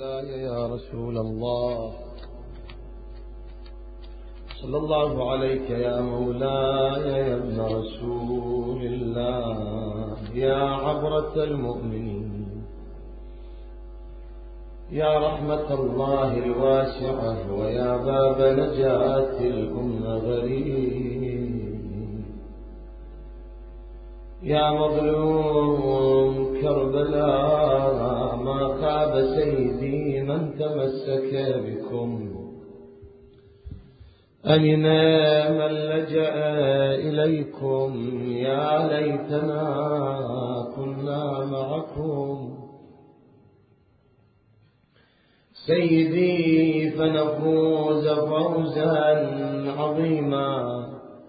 مولاي يا رسول الله، صلى الله عليك يا مولاي يا ابن رسول الله، يا عبرة المؤمنين، يا رحمة الله الواسعة، ويا باب نجاة الأمة غريب، يا مظلوم كربلاء ما خاب سيدي من تمسك بكم، أين من لجأ إليكم، يا ليتنا كنا معكم سيدي فنفوز فوزا عظيما.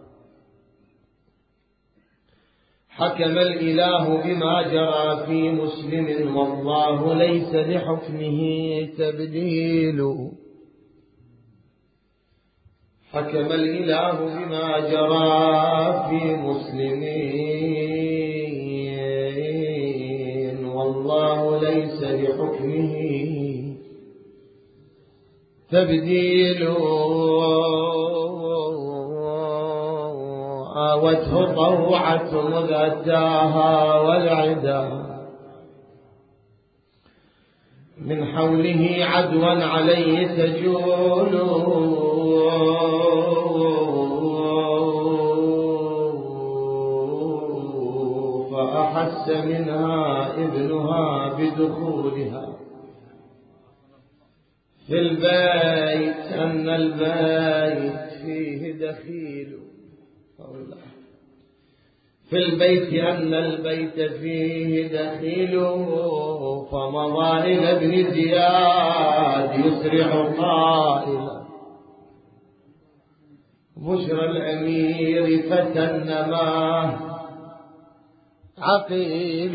حكم الإله بما جرى في مسلم، والله ليس لحكمه تبديل. حكم الإله بما جرى في مسلمين، والله ليس لحكمه تبديل. آوته طوعة مذ أتاها والعدا، من حوله عدوا عليه تجول، فأحس منها ابنها بدخولها في البيت أن البيت فيه دخيل، في البيت أن البيت فيه دخيل. فمضى إلى ابن زياد يسرع قائلا، بشرى الأمير فتى النماه عقيل.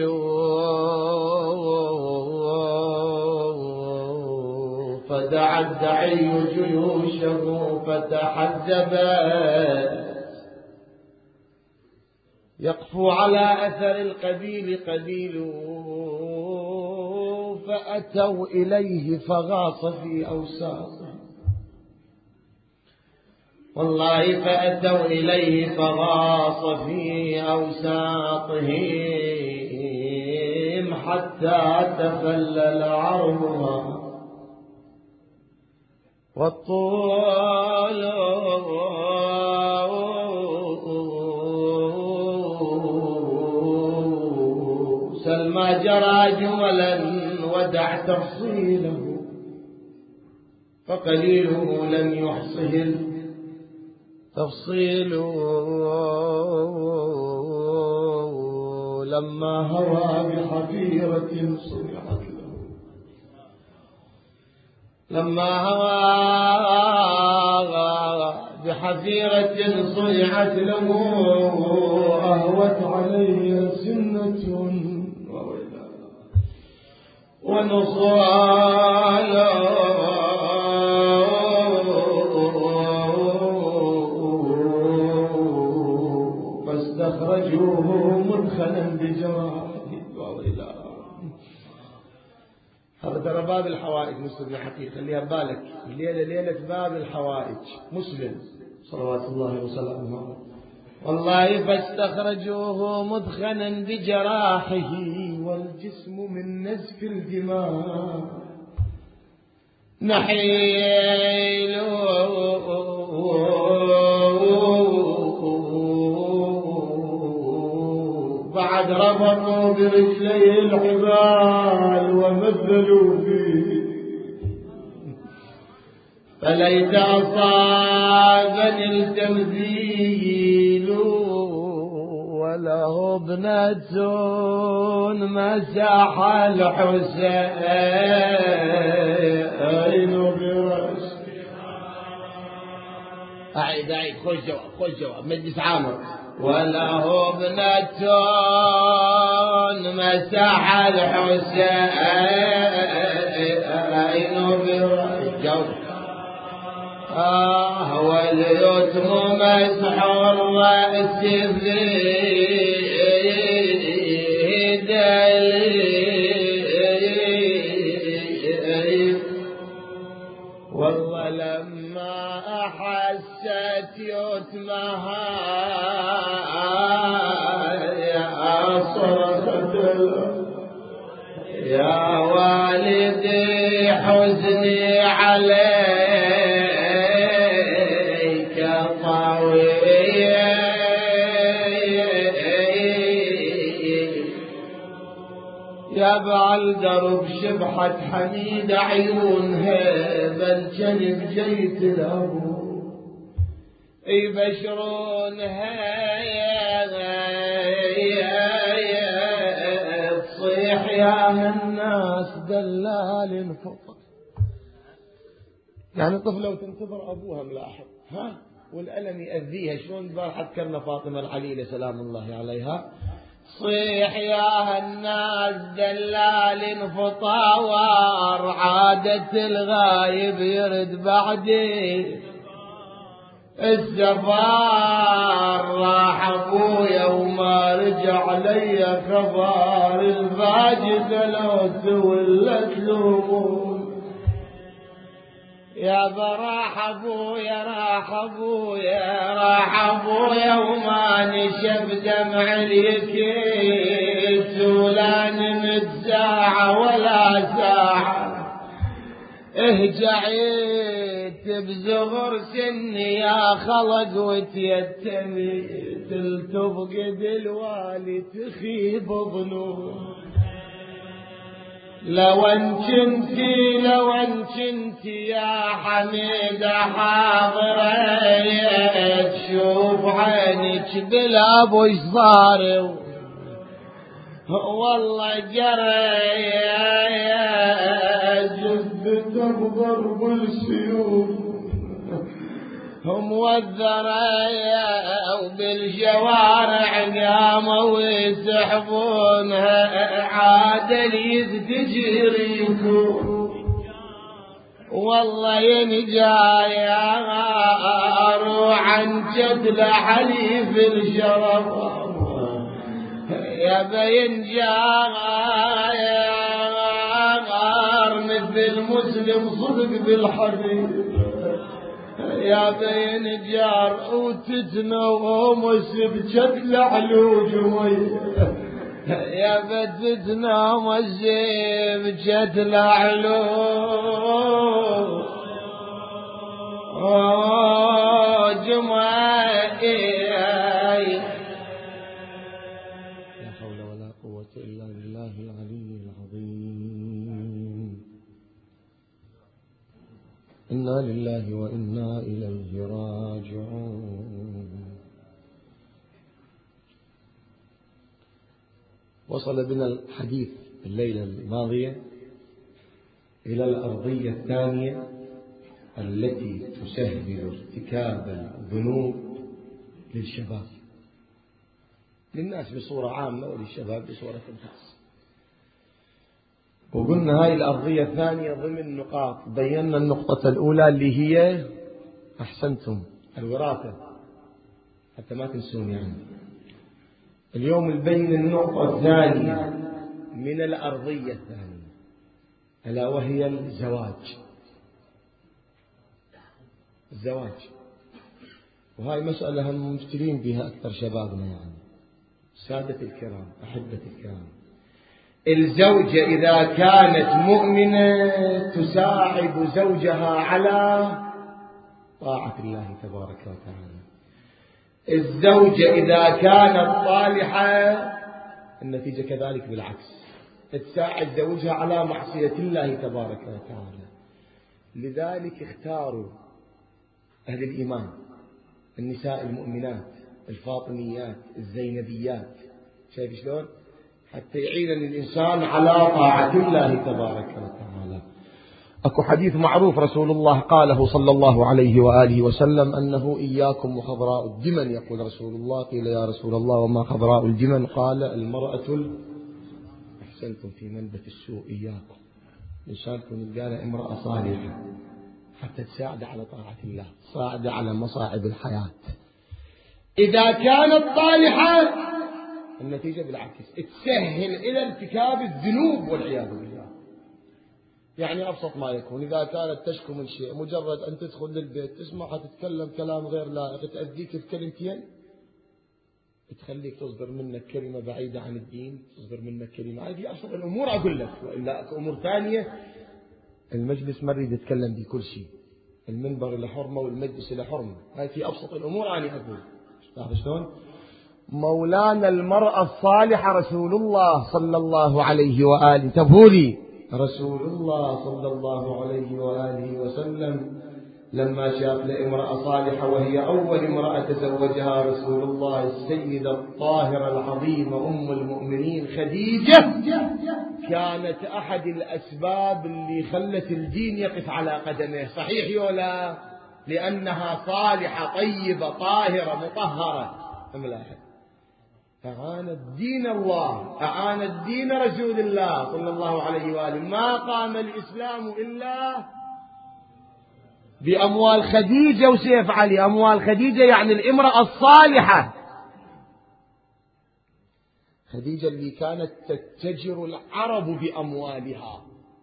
فدعا الدعي جيوشه فتحزبت، يقفو على أثر القبيل قبيل. فأتوا إليه فغاص في أوساطه، والله فأتوا إليه فغاص في أوساطهم، حتى تفلل عرضها والطول. سلما جرى جملا ودع تفصيله، فقليله لم يحصه التفصيل. لما هوى بحفيرة صنعت له، لما هوى بحفيرة صنعت له، أهوت عليه سنة ونصال. فاستخرجوه مدخلا بجراحه. هذا ترى باب الحوائج مسلم حقيقة، خليها ببالك، الليلة ليلة باب الحوائج مسلم صلوات الله وسلامه عليه. والله فاستخرجوه مدخنا بجراحه، والجسم من نزف الدماء نحيل. بعد ربطوا برجليه الحبال ومثلوا فيه، فليت أصابني التمثيل، وله ابنة مسح الحسين برأسه. أعيد خذ جواب مجلس عامر. وله ابنة مسح الحسين برأسه. واليتم مسح الرأس في دليل ولما أحست يتمها صرخت يا والدي حزني عليك طويل يابع الدرب شبحة حميد عيونها بالجنب جيت الأبو يبشرونها تصيح يا الناس دلال فوق يعني طفلة وتنتظر أبوها ملاحظ والألم يأذيها شلون بارحة كرنا فاطمة العليلة سلام الله عليها صيح يا الناس دلال فطاوار عادة الغايب يرد بعدي السفار راح ابويا وما رجع لي خبر الفاجد لو تولت له يا براح ابويا راح ابويا وما نشف دمع اليكيس ولا نمت ساعة ولا ساعة اهجعيت بزغر سني يا خلق وتيتمي تلتفقد الوالي تخيب ظنون لو ان كنتي يا حميدة حاضرة تشوف عينك بالاب وش صار والله جرى جبت بضرب السيوف هم والذريا وبالشوارع قاموا يسحبونها عادل يستجريكم والله ينجايا اروح عن جدل حليف الشرف يا بين جايا مثل مسلم صدق بالحرب يا بين جار وتتنومس بجد علوج يا بتتنومس بجد علوج لا حول ولا قوة إلا بالله العلي العظيم إنا لله وإنا إليه راجعون. وصل بنا الحديث الليلة الماضية إلى الأرضية الثانية التي تسهل ارتكاب الذنوب للشباب، للناس بصورة عامة وللشباب بصورة خاصة. وقلنا هاي الأرضية الثانية ضمن نقاط، بينا النقطة الأولى اللي هي أحسنتم الوراثة حتى ما تنسون يعني. اليوم نبين النقطة الثانية من الأرضية الثانية ألا وهي الزواج. وهاي مسألة هم مبتلين بها أكثر شبابنا يعني. سادة الكرام أحبة الكرام، الزوجة إذا كانت مؤمنة تساعد زوجها على طاعة الله تبارك وتعالى. الزوجة إذا كانت صالحة النتيجة كذلك بالعكس، تساعد زوجها على معصية الله تبارك وتعالى. لذلك اختاروا أهل الإيمان النساء المؤمنات الفاطميات الزينبيات، شايف شلون؟ حتى يعين الإنسان على طاعة الله تبارك وتعالى. أكو حديث معروف رسول الله قاله صلى الله عليه وآله وسلم أنه إياكم وخضراء الدمن. يقول رسول الله قيل يا رسول الله وما خضراء الدمن؟ قال المرأة أحسنتم في منبت السوء. إياكم الإنسان تكون قال امرأة صالحة حتى تساعد على طاعة الله، تساعد على مصاعب الحياة. إذا كانت صالحة النتيجة بالعكس، تسهل إلى ارتكاب الذنوب والعياذ بالله. يعني أبسط ما يكون إذا كانت تشكو من شيء مجرد أن تدخل للبيت تسمعها تتكلم كلام غير لائق تأذيك بكلمتين تخليك تصدر منك كلمة بعيدة عن الدين، تصدر منك كلمة، هذه أبسط الأمور أقول لك. وإلا أمور ثانية المجلس ما يريد يتكلم بكل شيء، المنبر له حرمة والمجلس له حرمة، هاي في أبسط الأمور أنا أقول. تعرف شلون؟ مولانا المرأة الصالحة رسول الله صلى الله عليه وآله، تبهولي رسول الله صلى الله عليه وآله وسلم لما شاف لامرأة صالحة وهي أول امرأة تزوجها رسول الله السيدة الطاهرة العظيمة أم المؤمنين خديجة، كانت أحد الأسباب اللي خلت الدين يقف على قدمه. صحيح يولا؟ لأنها صالحة طيبة طاهرة مطهرة. ملاحظ أعانت دين الله، أعانت دين رسول الله صلى الله عليه وآله. ما قام الإسلام إلا بأموال خديجة وسيف علي. أموال خديجة يعني الامرأة الصالحة، خديجة اللي كانت تتجر العرب بأموالها.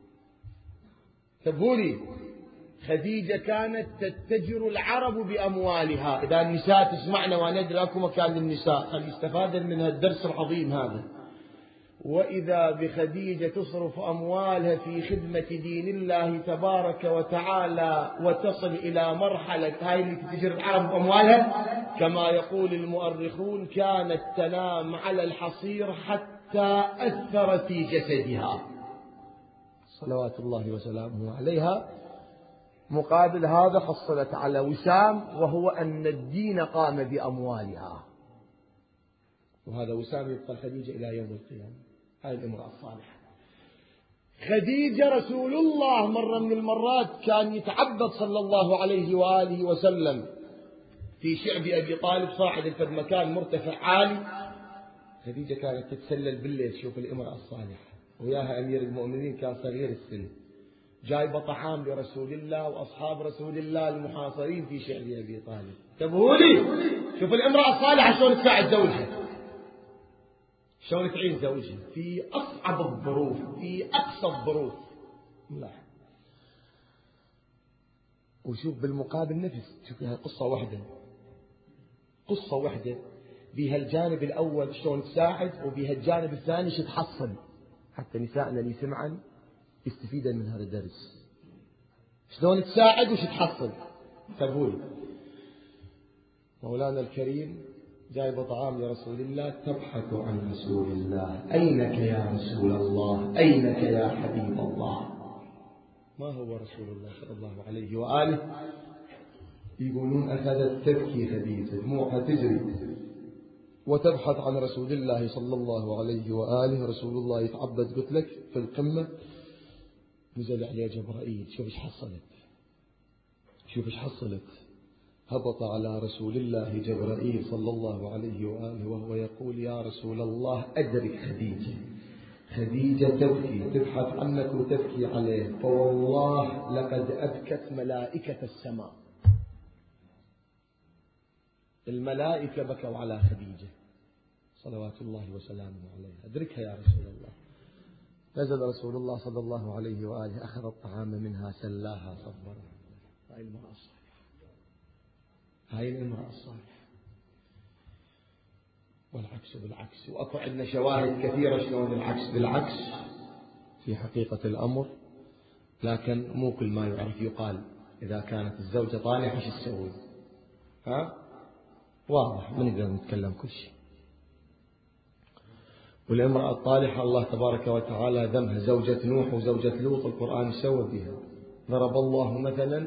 تبهولي خديجة كانت تتجر العرب بأموالها. إذا النساء تسمعنا وندري أكو مكان للنساء خلي يستفاد من الدرس العظيم هذا. وإذا بخديجة تصرف أموالها في خدمة دين الله تبارك وتعالى وتصل إلى مرحلة هاي اللي تتجر العرب بأموالها، كما يقول المؤرخون كانت تنام على الحصير حتى أثر في جسدها صلوات الله وسلامه عليها. مقابل هذا حصلت على وسام، وهو أن الدين قام بأموالها، وهذا وسام يبقى خديجة إلى يوم القيامة. هاي الامرأة الصالحة خديجة. رسول الله مرة من المرات كان يتعبد صلى الله عليه وآله وسلم في شعب أبي طالب صاعد في مكان مرتفع عالي. خديجة كانت تتسلل بالليل تشوف الامرأة الصالحة، وياها أمير المؤمنين كان صغير السن، جايبة طعام لرسول الله وأصحاب رسول الله المحاصرين في شعب أبي طالب. تبهولي شوف الامرأة الصالحة شلون تساعد زوجها، شلون تعين زوجها في أصعب الظروف، في أقصى الظروف. لا. وشوف بالمقابل نفس، شوف لها قصة واحدة، قصة واحدة بها الجانب الأول شلون تساعد، وبها الجانب الثاني شو تحصل، حتى نسائنا اللي سمعا يستفيد من هذا الدرس، شلون تساعد وش تحصل. تقول مولانا الكريم جايب طعام لرسول الله، تبحث عن رسول الله، أينك يا رسول الله، أينك يا حبيب الله. ما هو رسول الله صلى الله عليه وآله؟ يقولون أخذت تبكي خديجة، دموعها تجري وتبحث عن رسول الله صلى الله عليه وآله. رسول الله يتعبد قلت لك في القمة، نزل عليه جبرائيل. شوف ايش حصلت، شوف ايش حصلت. هبط على رسول الله جبرائيل صلى الله عليه وآله وهو يقول يا رسول الله أدرك خديجة، خديجة تبكي تبحث عنك وتبكي عليه، فوالله لقد أبكت ملائكة السماء، الملائكة بكوا على خديجة صلوات الله وسلامه عليها. أدركها يا رسول الله. نزل رسول الله صلى الله عليه وآله، أخذ الطعام منها سلاها صبرها. هاي المرأة الصالحة، هاي المرأة الصالحة. والعكس بالعكس، وأكو عندنا شواهد كثيرة شلون العكس بالعكس في حقيقة الأمر، لكن مو كل ما يعرف يقال. إذا كانت الزوجة طالحة شو تسوي؟ ها واضح، ما نقدر نتكلم كل شيء. والامرأة الطالحة الله تبارك وتعالى ذمها، زوجة نوح وزوجة لوط القرآن سوى بها. ضرب الله مثلا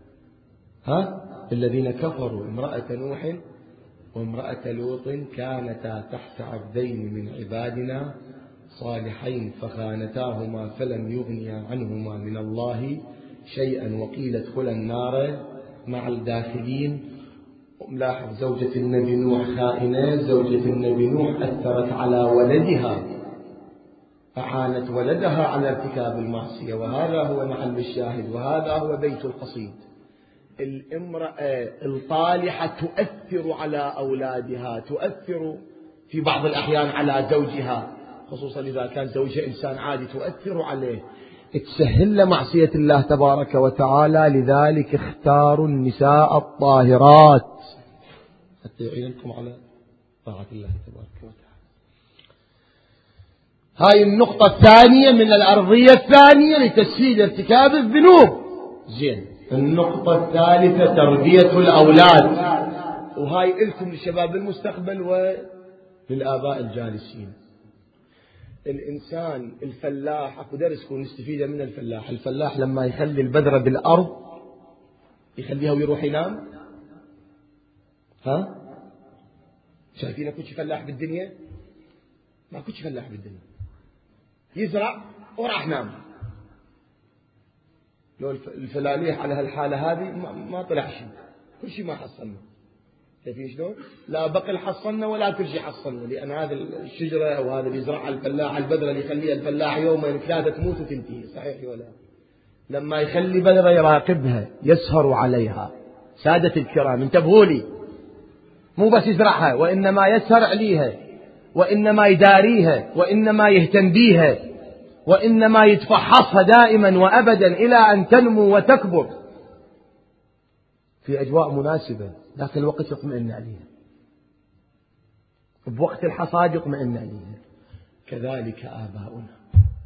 الذين كفروا امرأة نوح وامرأة لوط كانتا تحت عبدين من عبادنا صالحين فخانتاهما فلم يغنيا عنهما من الله شيئا وقيل ادخلا النار مع الداخلين. ملاحظ زوجة النبي نوح خائنة، زوجة النبي نوح أثرت على ولدها، أعانت ولدها على ارتكاب المعصية، وهذا هو محل الشاهد، وهذا هو بيت القصيد. الامرأة الطالحة تؤثر على أولادها، تؤثر في بعض الأحيان على زوجها، خصوصا إذا كان زوجها إنسان عادي تؤثر عليه. تسهل له معصية الله تبارك وتعالى. لذلك اختاروا النساء الطاهرات حتى يعينكم على طاعة الله تبارك وتعالى. هاي النقطة الثانية من الأرضية الثانية لتسهيل ارتكاب الذنوب. زين، النقطة الثالثة تربية الأولاد، وهاي إلكم لشباب المستقبل وللآباء الجالسين. الإنسان الفلاح، أكو درس نستفيده من الفلاح. الفلاح لما يخلي البذرة بالأرض يخليها ويروح ينام، ها؟ شايفين أكو فلاح بالدنيا؟ ما أكو فلاح بالدنيا يزرع وراح نام. لو الفلاليح على هالحالة هذه ما طلع شيء، كل شيء ما حصلنا. شايفين شلون؟ لا بقل حصلنا ولا كل شيء حصلنا، لأن هذا الشجرة أو هذا اللي يزرعها الفلاح، البذرة اللي يخليها الفلاح يومين ثلاثة تموت وتنتهي، صحيح ولا؟ لما يخلي بذرة يراقبها، يسهر عليها. سادة الكرام انتبهوا لي، مو بس يزرعها، وإنما يسهر عليها، وإنما يداريها، وإنما يهتم بيها، وإنما يتفحصها دائما وأبدا إلى أن تنمو وتكبر في أجواء مناسبة. ذاك الوقت يطمئن عليها، بوقت الحصاد يطمئن عليها. كذلك آباؤنا،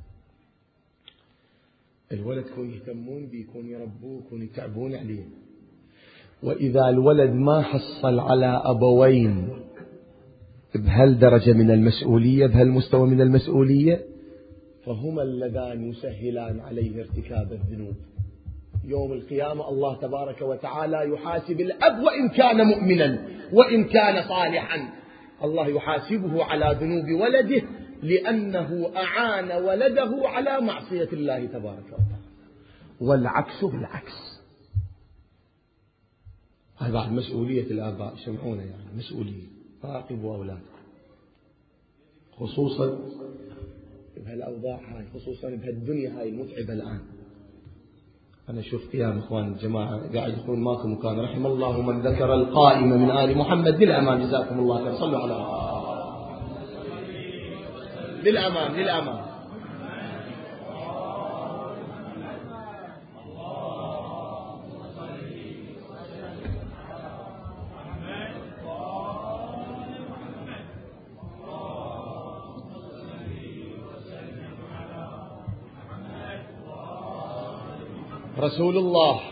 الولد كون يهتمون به، كون يربوه، كون يتعبون عليه. وإذا الولد ما حصل على أبوين بهالدرجة من المسؤولية، بهالمستوى من المسؤولية، فهما اللذان يسهلان عليه ارتكاب الذنوب. يوم القيامة الله تبارك وتعالى يحاسب الأب وإن كان مؤمنا وإن كان صالحا، الله يحاسبه على ذنوب ولده لأنه أعان ولده على معصية الله تبارك وتعالى. والعكس بالعكس. هذا بعد مسؤولية الآباء، سمعونا يعني مسؤولية. راقبوا أولادكم خصوصا بهالأوضاع هاي، خصوصا بهالدنيا هاي المتعبة الآن. أنا أشوف قيام إخوان الجماعة قاعد يقول ماكو مكان. رحم الله من ذكر القائمة من آل محمد. للأمام جزاكم الله خير. صلوا على للأمام للأمام. رسول الله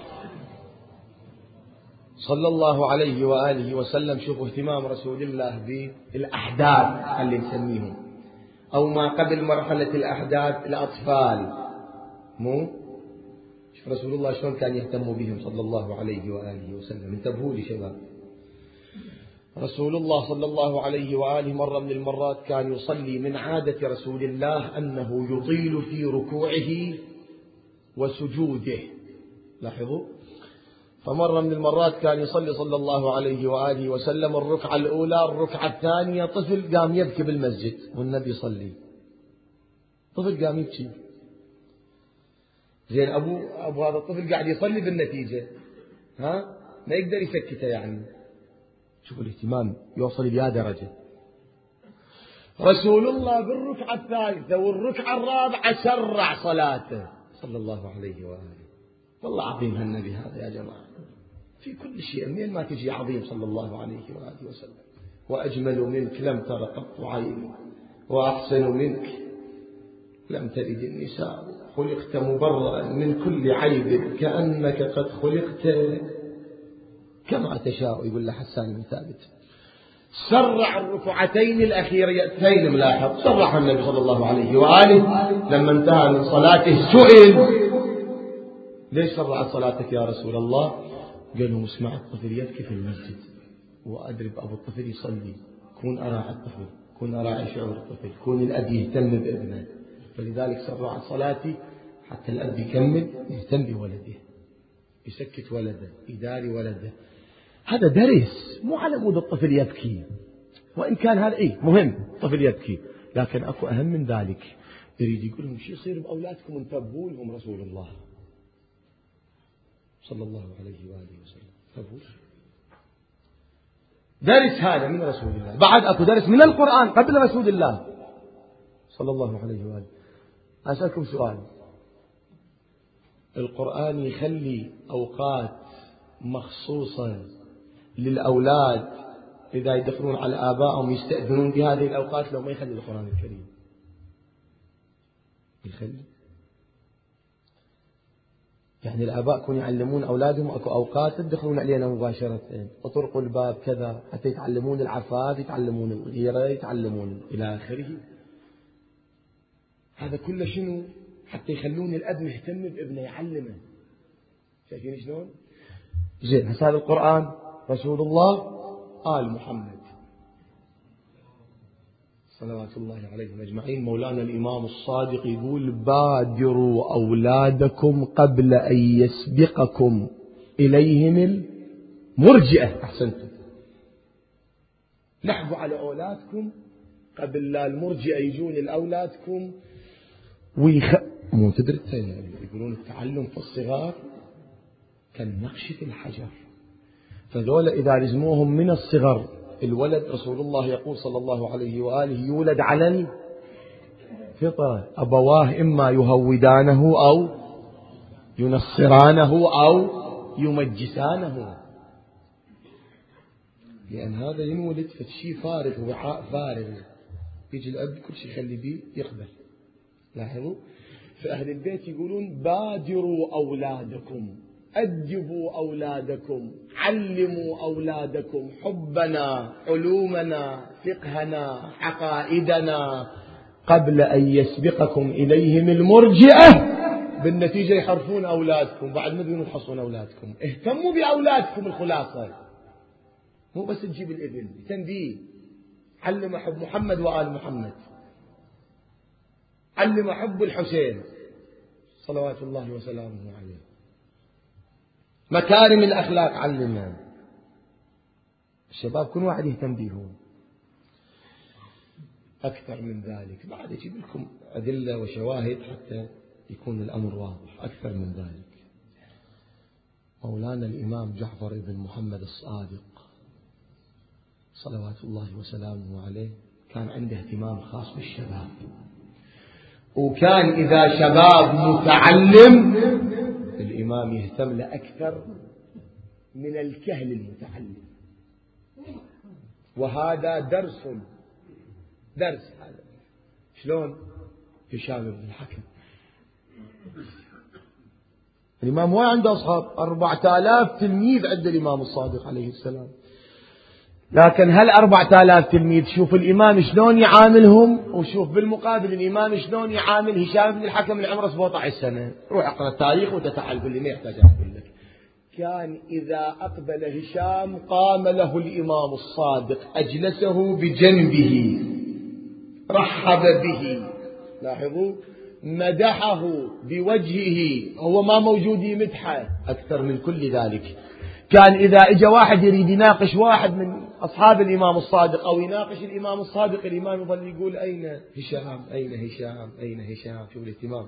صلى الله عليه وآله وسلم، شوفوا اهتمام رسول الله بالأحداث اللي نسميهم، أو ما قبل مرحلة الأحداث، الأطفال. مو شوف رسول الله شلون كان يهتم بهم صلى الله عليه وآله وسلم. انتبهوا لي شباب، رسول الله صلى الله عليه وآله مرة من المرات كان يصلي، من عادة رسول الله أنه يطيل في ركوعه وسجوده. لاحظوا، فمرة من المرات كان يصلي صلى الله عليه وآله وسلم الركعة الأولى، الركعة الثانية طفل قام يبكي بالمسجد والنبي يصلي. طفل قام يبكي. زين أبو هذا الطفل قاعد يصلي، بالنتيجة ما يقدر يسكته يعني. شوفوا الاهتمام يوصل إلى درجة. رسول الله بالركعة الثالثة والركعة الرابعة سرع صلاته صلى الله عليه وآله. والله عظيم هالنبي هذا يا جماعة في كل شيء. منين ما تجي عظيم صلى الله عليه وآله وسلم. وأجمل منك لم تر قط عيني، وأحسن منك لم تلد النساء، خلقت مبرأ من كل عيب، كأنك قد خلقت كما تشاء. يقول له حسان بن ثابت. سرع الركعتين الأخيرتين، ملاحظ سرع النبي صلى الله عليه وآله. لما انتهى من صلاته سئل ليش سرعت صلاتك يا رسول الله؟ قال لهم اسمع الطفل يبكي في المسجد وأدرب أبو الطفل يصلي، كون أراعي الطفل، كون أراعي شعور الطفل، كون الأب يهتم بابنه، فلذلك سرعت صلاتي حتى الأب يكمل يهتم بولده، يسكت ولده، يداري ولده. هذا درس، مو على مود الطفل يبكي، وإن كان هذا مهم الطفل يبكي، لكن أكو أهم من ذلك. يريد يقول لهم شو يصير بأولادكم، انتبهوا لهم رسول الله صلى الله عليه وآله وسلم. انتبهوا. درس هذا من رسول الله. بعد أكو درس من القرآن قبل رسول الله صلى الله عليه وآله. أسألكم سؤال، القرآن يخلي أوقات مخصوصة للأولاد إذا يدخلون على آبائهم يستأذنون بهذه الأوقات، لو ما يخلي القرآن الكريم يخلي. يعني الآباء كانوا يعلمون أولادهم أكو أوقات يدخلون علينا مباشرة، اطرقوا الباب كذا حتى يتعلمون العفاف، يتعلمون الغيرة، يتعلمون إلى آخره. هذا كله شنو؟ حتى يخلون الأب مهتم بابنه، يعلمه. شايفين شلون؟ زين، هذا القرآن رسول الله آل محمد صلوات الله عليهم أجمعين. مولانا الإمام الصادق يقول: بادروا أولادكم قبل أن يسبقكم إليهم المرجئة. أحسنتم، لحقوا على أولادكم قبل لا المرجئة يجون لأولادكم مو تدري يقولون التعلم في الصغار كالنقش في الحجر. فذولا إذا لزموهم من الصغر، الولد رسول الله يقول صلى الله عليه وآله: يولد على الفطرة، أبواه إما يهودانه أو ينصرانه أو يمجسانه. لأن هذا ينولد في شيء فارغ، وعاء فارغ، يجي الأب كل شيء يخلي بيه يقبل. لاحظوا، فأهل البيت يقولون: بادروا أولادكم، أدبوا أولادكم، علموا أولادكم حبنا، علومنا، فقهنا، عقائدنا، قبل أن يسبقكم إليهم المرجئة. بالنتيجة يحرفون أولادكم، بعد ما يقولون يحصون أولادكم. اهتموا بأولادكم، الخلاصة مو بس تجيب الابن، تنبيه، علم حب محمد وآل محمد، علم حب الحسين صلوات الله وسلامه عليه، مكارم الأخلاق علمنا. الشباب كل واحد يهتم بيهم. أكثر من ذلك بعد أجيب لكم أدلة وشواهد حتى يكون الأمر واضح. أكثر من ذلك، مولانا الإمام جعفر بن محمد الصادق صلوات الله وسلامه عليه كان عنده اهتمام خاص بالشباب، وكان إذا شباب متعلم الإمام يهتم له أكثر من الكهل المتعلم. وهذا درس هذا. شلون؟ هشام بن الحكم الإمام هو عنده أصحاب 4000 تلميذ عند الإمام الصادق عليه السلام، لكن هل 4000 تلميذ شوف الإمام شلون يعاملهم، وشوف بالمقابل الإمام شلون يعامل هشام بن الحكم اللي عمره 17 سنة. روح اقرأ التاريخ وتتعال، قل لي ما يحتاج أقول لك. كان إذا أقبل هشام قام له الإمام الصادق، أجلسه بجنبه، رحب به، لاحظوا، مدحه بوجهه، هو ما موجود يمدحه. أكثر من كل ذلك، كان إذا إجا واحد يريد يناقش واحد من أصحاب الإمام الصادق أو يناقش الإمام الصادق، الإمام يظل يقول: أين هشام، أين هشام، أين هشام. شوف الاهتمام،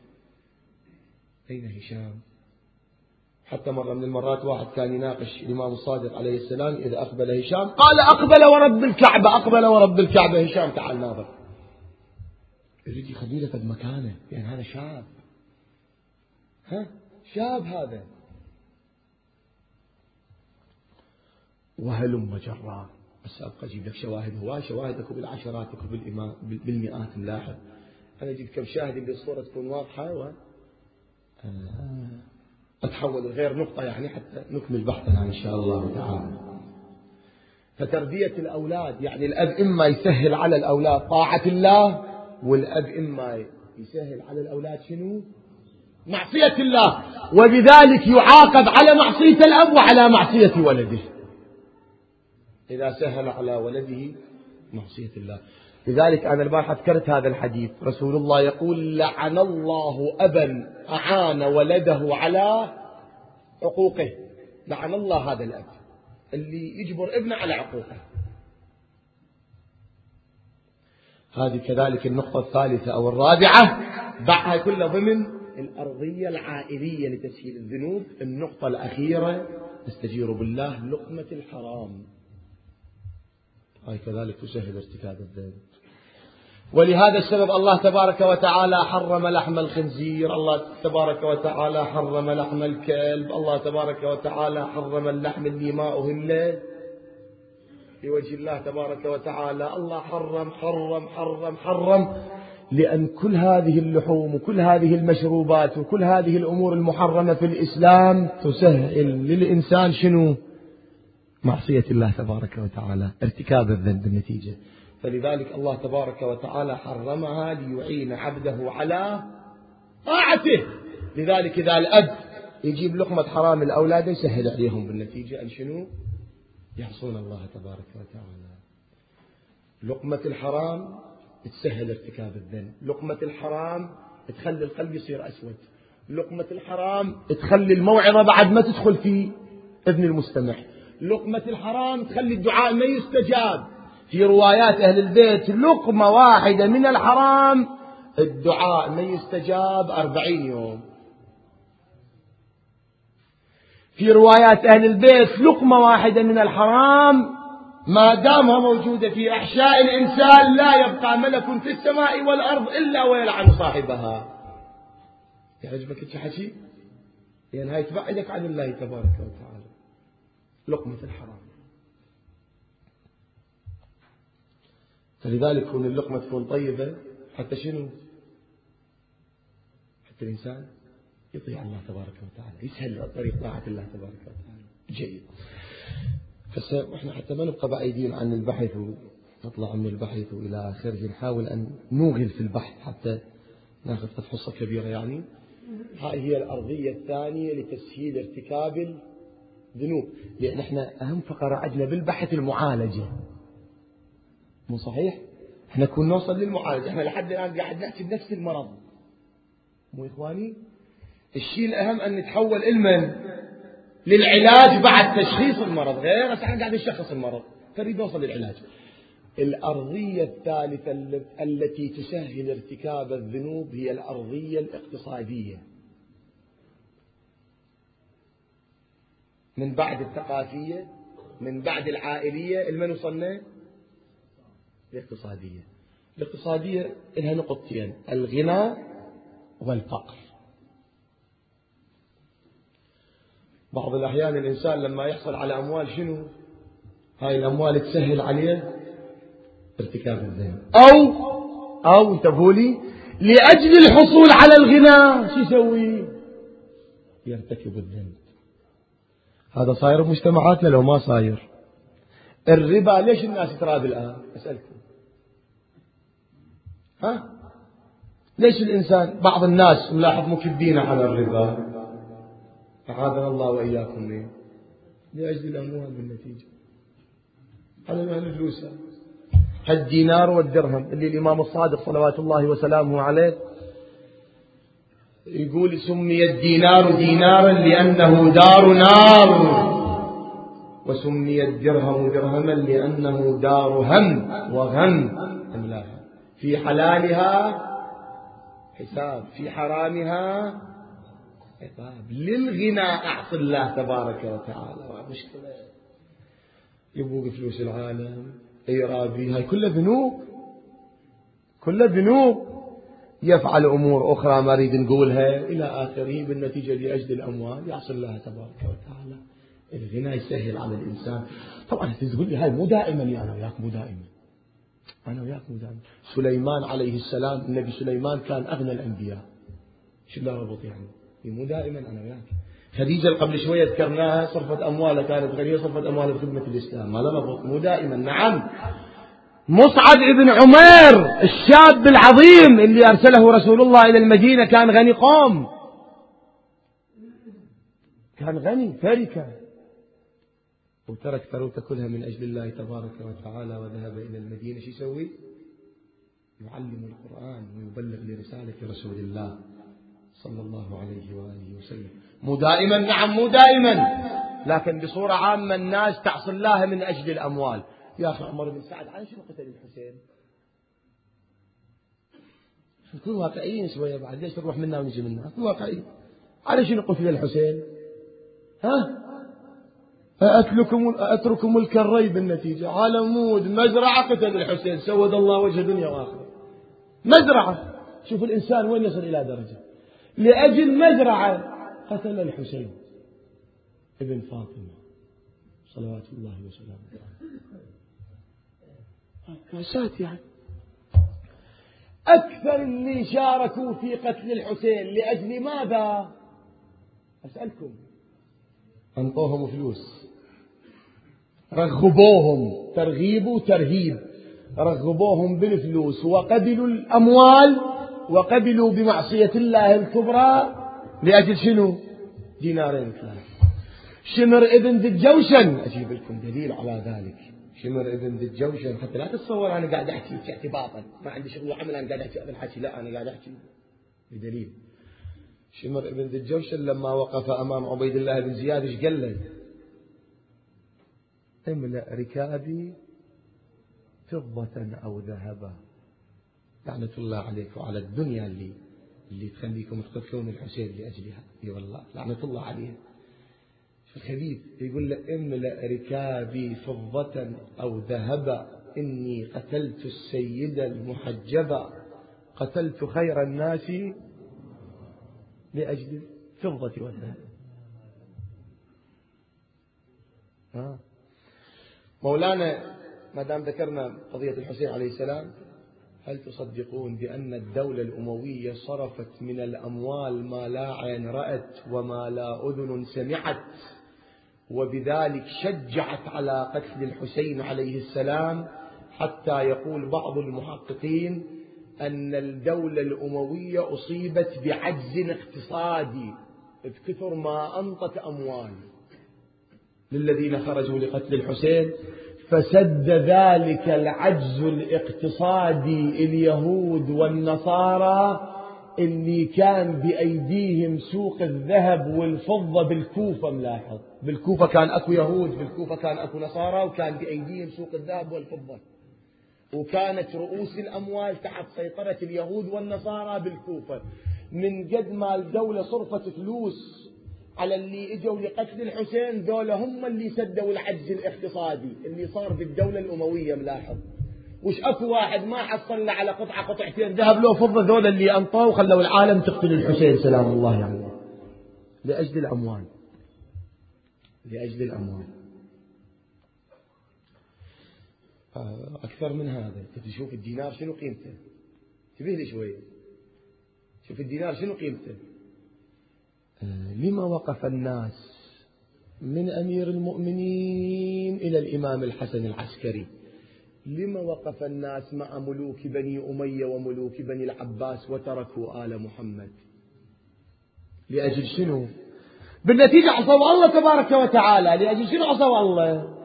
أين هشام. حتى مرة من المرات واحد كان يناقش الإمام الصادق عليه السلام، إذا أقبل هشام قال: أقبل ورب الكعبة، أقبل ورب الكعبة. هشام تعال ناظر، يريد يخلي له فد مكانه، يعني هذا شاب، شاب هذا. وهلم جرا. بس أبقى أجيب لك شواهد، هواي شواهدك بالعشرات بالمئات. ملاحظ، أنا أجيب كم شاهد بالصورة تكون واضحة، أتحول لغير نقطة يعني حتى نكمل بحثنا إن شاء الله تعالى. فتربية الأولاد، يعني الأب إما يسهل على الأولاد طاعة الله، والأب إما يسهل على الأولاد شنو؟ معصية الله. وبذلك يعاقب على معصية الأب وعلى معصية ولده إذا سهل على ولده معصية الله. لذلك أنا البارحة ذكرت هذا الحديث، رسول الله يقول: لعن الله أبا أعان ولده على عقوقه. لعن الله هذا الأب اللي يجبر ابنه على عقوقه. هذه كذلك النقطة الثالثة أو الرابعة، بعها كلها ضمن الأرضية العائلية لتسهيل الذنوب. النقطة الأخيرة، استجير بالله، لقمة الحرام، هاي كذلك تسهل ارتكاب الذنب. ولهذا السبب الله تبارك وتعالى حرم لحم الخنزير، الله تبارك وتعالى حرم لحم الكلب، الله تبارك وتعالى حرم اللحم اللي ما أهل لوجه الله تبارك وتعالى. الله حرم حرم حرم حرم، لأن كل هذه اللحوم وكل هذه المشروبات وكل هذه الأمور المحرمة في الإسلام تسهل للإنسان شنو؟ معصية الله تبارك وتعالى، ارتكاب الذنب بالنتيجة. فلذلك الله تبارك وتعالى حرمها ليعين عبده على طاعته. لذلك إذا الأب يجيب لقمة حرام الأولاد يسهل عليهم بالنتيجة أن شنو؟ يعصون الله تبارك وتعالى. لقمة الحرام تسهل ارتكاب الذنب، لقمة الحرام تخلي القلب يصير أسود، لقمة الحرام تخلي الموعظة بعد ما تدخل في إذن المستمع، لقمة الحرام تخلي الدعاء ما يستجاب. في روايات أهل البيت لقمة واحدة من الحرام الدعاء ما يستجاب 40 يوم. في روايات أهل البيت لقمة واحدة من الحرام ما دامها موجودة في أحشاء الإنسان لا يبقى ملك في السماء والأرض إلا ويلعن صاحبها. يعجبك الحكي؟ لأن هاي تبعدك عن الله تبارك وتعالى. لقمة الحرام. فلذلك كون اللقمة تكون طيبة حتى شنو؟ حتى الإنسان يطيع الله تبارك وتعالى، يسهل طريق طاعة الله تبارك وتعالى. جيد. احنا حتى ما نبقى بعيدين عن البحث ونطلع من البحث وإلى آخره، نحاول أن نوغل في البحث حتى ناخذ حصة كبيرة. يعني هاي هي الأرضية الثانية لتسهيل ارتكاب الذنوب، لأن احنا أهم فقرة عندنا بالبحث المعالجة، مو صحيح؟ احنا كنا نوصل للمعالجة، احنا لحد الآن قاعد نحكي بنفس المرض، مو إخواني؟ الشيء الأهم أن نتحول علما للعلاج بعد تشخيص المرض، غير احنا قاعد نشخص المرض، فنريد نوصل للعلاج. الأرضية الثالثة التي تسهل ارتكاب الذنوب هي الأرضية الاقتصادية. من بعد الثقافية، من بعد العائلية، المن وصلنا؟ الاقتصادية. الاقتصادية لها نقطتين: الغنى والفقر. بعض الأحيان الإنسان لما يحصل على أموال شنو؟ هاي الأموال تسهل عليه ارتكاب الذنب، أو انتبهوا لي، لأجل الحصول على الغنى شو يسوي؟ يرتكب الذنب. هذا صاير بمجتمعاتنا لو ما صاير؟ الربا ليش الناس تراب الآن؟ أسألكم، ليش الإنسان بعض الناس ملاحظ مكبين على الربا؟ أعاذنا الله وإياكم منه. لأجل الأموال بالنتيجة، على ما الفلوس، الدينار والدرهم اللي الإمام الصادق صلوات الله وسلامه عليه يقول سمي الدينار دينارا لأنه دار نار، وسمي الدرهم درهما لأنه دار هم وغم أملاها، في حلالها حساب، في حرامها عقاب. للغنى أعط الله تبارك وتعالى. مشكلة يبوق فلوس العالم، إيرابي، هاي كلها ذنوب، كلها ذنوب. يفعل أمور أخرى ما نريد نقولها إلى آخره، بالنتيجة لأجل الأموال يعصي الله تبارك وتعالى. الغنى يسهل على الإنسان. طبعا تقول لي هاي مو دائما، يا أنا وياك مو دائما، أنا وياك مو دائما. سليمان عليه السلام، النبي سليمان كان أغنى الأنبياء، شو لا ربط يعني؟ مو دائما أنا وياك. خديجة قبل شوية ذكرناها صرفت أموالها، كانت غنية صرفت أموالها بخدمة الإسلام، ما لا ربط، مو دائما. نعم، مصعب ابن عمير الشاب العظيم اللي أرسله رسول الله إلى المدينة كان غني قوم، كان غني تركة، وترك ثروته كلها من أجل الله تبارك وتعالى وذهب إلى المدينة. شو يسوي؟ يعلم القرآن ويبلغ لرسالة رسول الله صلى الله عليه وآله وسلم. مو دائما، نعم مو دائما، لكن بصورة عامة الناس تعصي الله من أجل الأموال. يا أخي عمر بن سعد على شنو قتل الحسين؟ نكون واقعيين شوية بعد، ليش نروح منا ونجي منا؟ نكون واقعيين. على شنو قتل الحسين؟ أتركم الكري بالنتيجة، على مود مزرعة قتل الحسين، سود الله وجه دنيا وآخرة. مزرعة. شوف الإنسان وين يصل إلى درجة، لأجل مزرعة قتل الحسين ابن فاطمة صلوات الله وسلامه عليه. مأساة يعني. أكثر اللي شاركوا في قتل الحسين لأجل ماذا؟ أسألكم. أنطوهم فلوس، رغبوهم، ترغيب وترهيب، رغبوهم بالفلوس وقبلوا الأموال وقبلوا بمعصية الله الكبرى لأجل شنو؟ دينارين ثلاثة. شمر ابن ذي الجوشن، أجيب لكم دليل على ذلك. شمر ابن ذي الجوشن، حتى لا تتصور أنا قاعد أحكي اعتباطا، ما عندي شغل وعمل أنا قاعد أحكي هذا الحكي، لا أنا قاعد أحكي بدليل. شمر ابن ذي الجوشن لما وقف أمام عبيد الله بن زياد ايش قال له؟ املأ ركابي فضة أو ذهبا. لعنة الله عليك وعلى الدنيا اللي تخليكم تقتلون الحسين لأجلها، اي والله لعنة الله عليه. الخبيث يقول له املأ ركابي فضة أو ذهبا، إني قتلت السيد المحجبا، قتلت خير الناس لأجل الفضة والذهب. مولانا ما دام ذكرنا قضية الحسين عليه السلام، هل تصدقون بأن الدولة الأموية صرفت من الأموال ما لا عين رأت وما لا أذن سمعت، وبذلك شجعت على قتل الحسين عليه السلام، حتى يقول بعض المحققين أن الدولة الأموية أصيبت بعجز اقتصادي بكثر ما أنطت أموال للذين خرجوا لقتل الحسين، فسد ذلك العجز الاقتصادي اليهود والنصارى اللي كان بأيديهم سوق الذهب والفضة بالكوفة. ملاحظ، بالكوفة كان أكو يهود، بالكوفة كان أكو نصارى، وكان بأيديهم سوق الذهب والفضة، وكانت رؤوس الأموال تحت سيطرة اليهود والنصارى بالكوفة. من قد ما الدولة صرفت فلوس على اللي اجوا لقتل الحسين، ذولا هم اللي سدوا العجز الاقتصادي اللي صار بالدولة الأموية. ملاحظ، وش أكو واحد ما حصل له على قطعتين ذهب لو فضة، ذولا اللي أنطوا وخلوا العالم تقتل الحسين سلام الله عليه لأجل الأموال، لأجل الأموال. أكثر من هذا، تشوف الدينار شنو قيمته، تبيه لي شوية، شوف الدينار شنو قيمته. لما وقف الناس من أمير المؤمنين إلى الإمام الحسن العسكري، لما وقف الناس مع ملوك بني أمية وملوك بني العباس وتركوا آل محمد؟ لأجل شنو؟ بالنتيجة عصوا الله تبارك وتعالى. لأجل شنو عصوا الله؟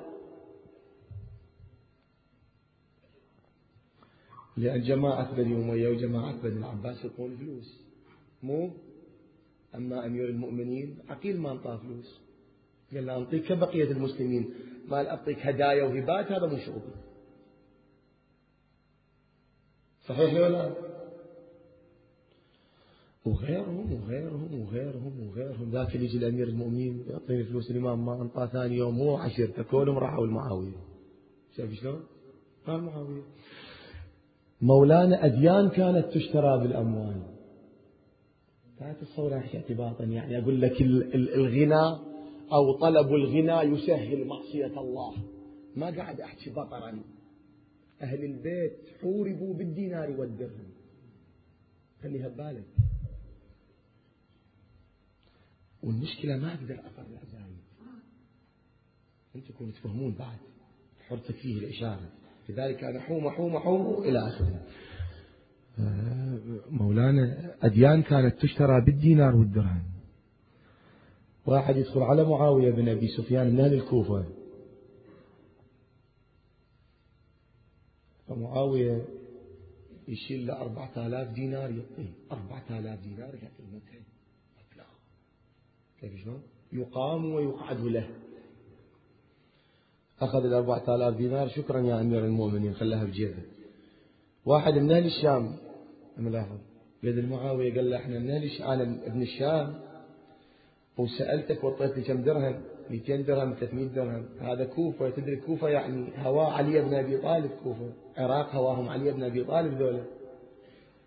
لأن جماعة بني أمية وجماعة بني العباس يطون فلوس، مو أما أمير المؤمنين عقيل ما انطاه فلوس، قال له أنطيك كبقية المسلمين، ما أعطيك هدايا وهبات، هذا مو شغلي. صحيح ولا؟ وغيرهم ذاك اللي يجي الأمير المؤمنين يعطيني فلوس الإمام ما انطاه، ثاني يوم هو عشيرته كلهم راحوا المعاوية. شايف شلون؟ المعاوية. مولانا أديان كانت تشترى بالأموال. لا تتصور أحكي اعتباطا، يعني أقول لك الغنى أو طلب الغنى يسهل معصية الله. ما قاعد أحكي بطرا. أهل البيت حوربوا بالدينار والدرهم، خليها ببالك. والمشكلة ما أقدر أفرع زايد، أنتم تكونوا تفهمون بعد حرتك فيه الإشارة، لذلك أنا حوم إلى آخره. مولانا أديان كانت تشترى بالدينار والدرهم. واحد يدخل على معاوية بن أبي سفيان من أهل الكوفة، فمعاوية يشيل له 4000 دينار يعطيه، 4000 دينار يعطيه متى؟ كيف شلون؟ يقام ويقعد له. أخذ ال 4000 دينار، شكرا يا أمير المؤمنين، خلاها بجيبه. واحد من أهل الشام ملاحظ قال المعاوية، قال له احنا من أهل أنا ابن الشام وسألتك وطيتني كم درهم؟ 200 درهم 300 درهم. هذا كوفة، تدري كوفة يعني هواء علي بن أبي طالب، كوفة عراق هواهم علي بن أبي طالب ذولا.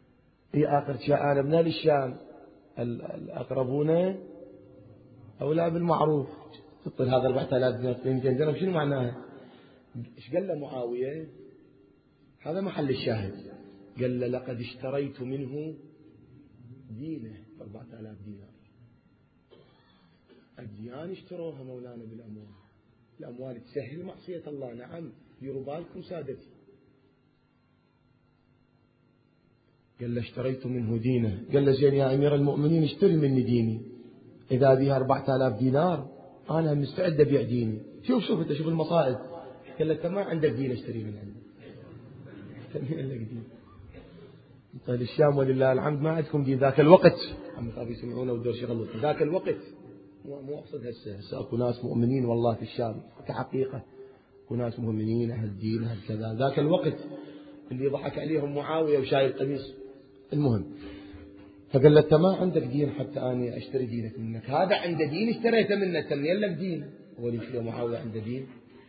هي آخر شيء أنا من أهل الشام الأقربون أولى بالمعروف. تطل هذا 4000 دينار 200 درهم شنو معناها؟ إيش قال له معاوية؟ هذا محل الشاهد. قال له لقد اشتريت منه دينه 4000 دينار. الديان اشتروها مولانا بالأموال. الأموال تسهل معصية الله. نعم ديروا بالكم سادتي. قال له اشتريت منه دينه. قال له زين يا أمير المؤمنين اشتري مني ديني، إذا بيها 4000 دينار أنا مستعد أبيع ديني. شوف أنت شوف المصائب. قال له أنت ما عندك دين اشتري من عندك. مين لك دين؟ أنت للشام ولله الحمد ما عندكم دين ذاك الوقت. عم طاب يسمعونه ودور شغلوا ذاك الوقت. مو أقصد هسه أكو ناس مؤمنين والله في الشام كحقيقة، وناس مؤمنين أهل دين أهل كذا. ذاك الوقت اللي ضحك عليهم معاوية وشايل قميص. المهم فقال له أنت ما عندك دين حتى أنا أشتري دينك منك. هذا عنده دين اشتريته منه. تمين لك دين. وليش يا معاوية عنده دين؟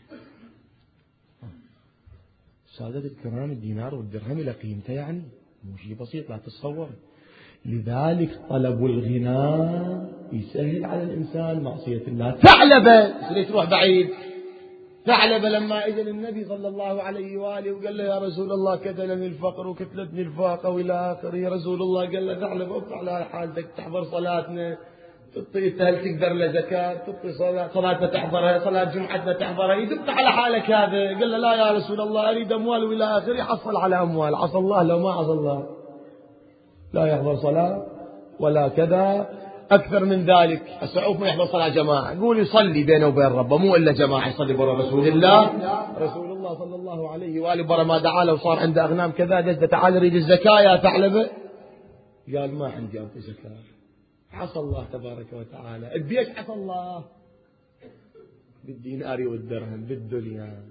سادة الكرام الدينار والدرهم إلى قيمته يعني مو شيء بسيط لا تتصور. لذلك طلب الغنى يسهل على الإنسان معصية الله. ثعلبة تروح بعيد. ثعلبة لما اجى للنبي صلى الله عليه واله وقال له يا رسول الله كتلني الفقر وكتلتني الفاقه والى اخره. يا رسول الله قال له ثعلبة ابقى على حالتك تحضر صلاتنا، تعطي هل تقدر له زكاه، تعطي صلاه تحضرها، صلاه جمعتنا تحضرها، يدق على حالك هذا. قال له لا يا رسول الله اريد اموال والى اخره. حصل على اموال. عصى الله لو ما عصى الله لا يحضر صلاه ولا كذا. أكثر من ذلك السعوف ما يحضر صلاة جماعة. يقول يصلي بينه وبين ربه مو إلا جماعة يصلي برا رسول الله. رسول الله صلى الله عليه وآله برا ما دعا له وصار عنده أغنام كذا جد تعال يريد الزكاة يا ثعلبة. قال ما عندي أنت زكاة. عصى الله تبارك وتعالى. بيش عصى الله؟ بالدينار والدرهم بالدنيا.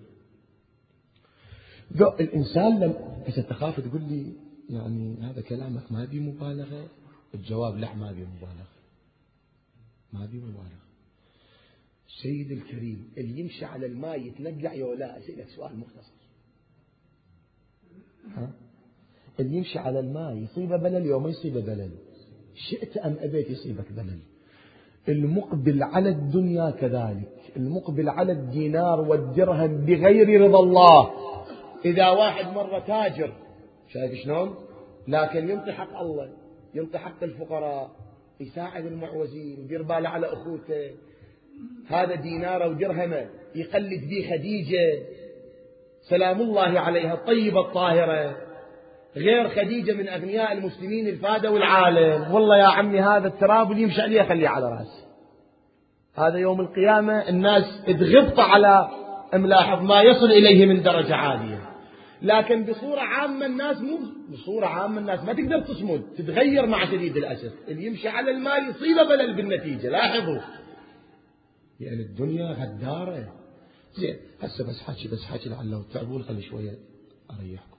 الإنسان لم تخاف تقول لي يعني هذا كلامك ما بي مبالغة. الجواب لا ما بي مبالغة. ما بي مبالغة. سيد الكريم اللي يمشي على الماء يتنقع يولا. أسألك سؤال مختصر. اللي يمشي على الماء يصيبه بلل يوم يصيبه بلل. شئت أم أبيت يصيبك بلل. المقبل على الدنيا كذلك. المقبل على الدينار والدرهم بغير رضا الله. إذا واحد مرة تاجر شايف شلون لكن ينطي حق الله، ينطي حق الفقراء، يساعد المعوزين، يدير باله على أخوته. هذا دينار ودرهمه يقلد به خديجة سلام الله عليها الطيبة الطاهرة. غير خديجة من أغنياء المسلمين الفادة والعالم. والله يا عمي هذا التراب اللي يمشي عليه خليه على رأسه. هذا يوم القيامة الناس تغبط على ملاحظ ما يصل إليه من درجة عالية. لكن بصورة عامة الناس ما تقدر تصمد، تتغير مع شديد الأسف. اللي يمشي على الماء يصيبه بلل بالنتيجة. لاحظوا يعني الدنيا غدارة. زين هسه بس حكي لعله تعبون خلي شوية أريحكم.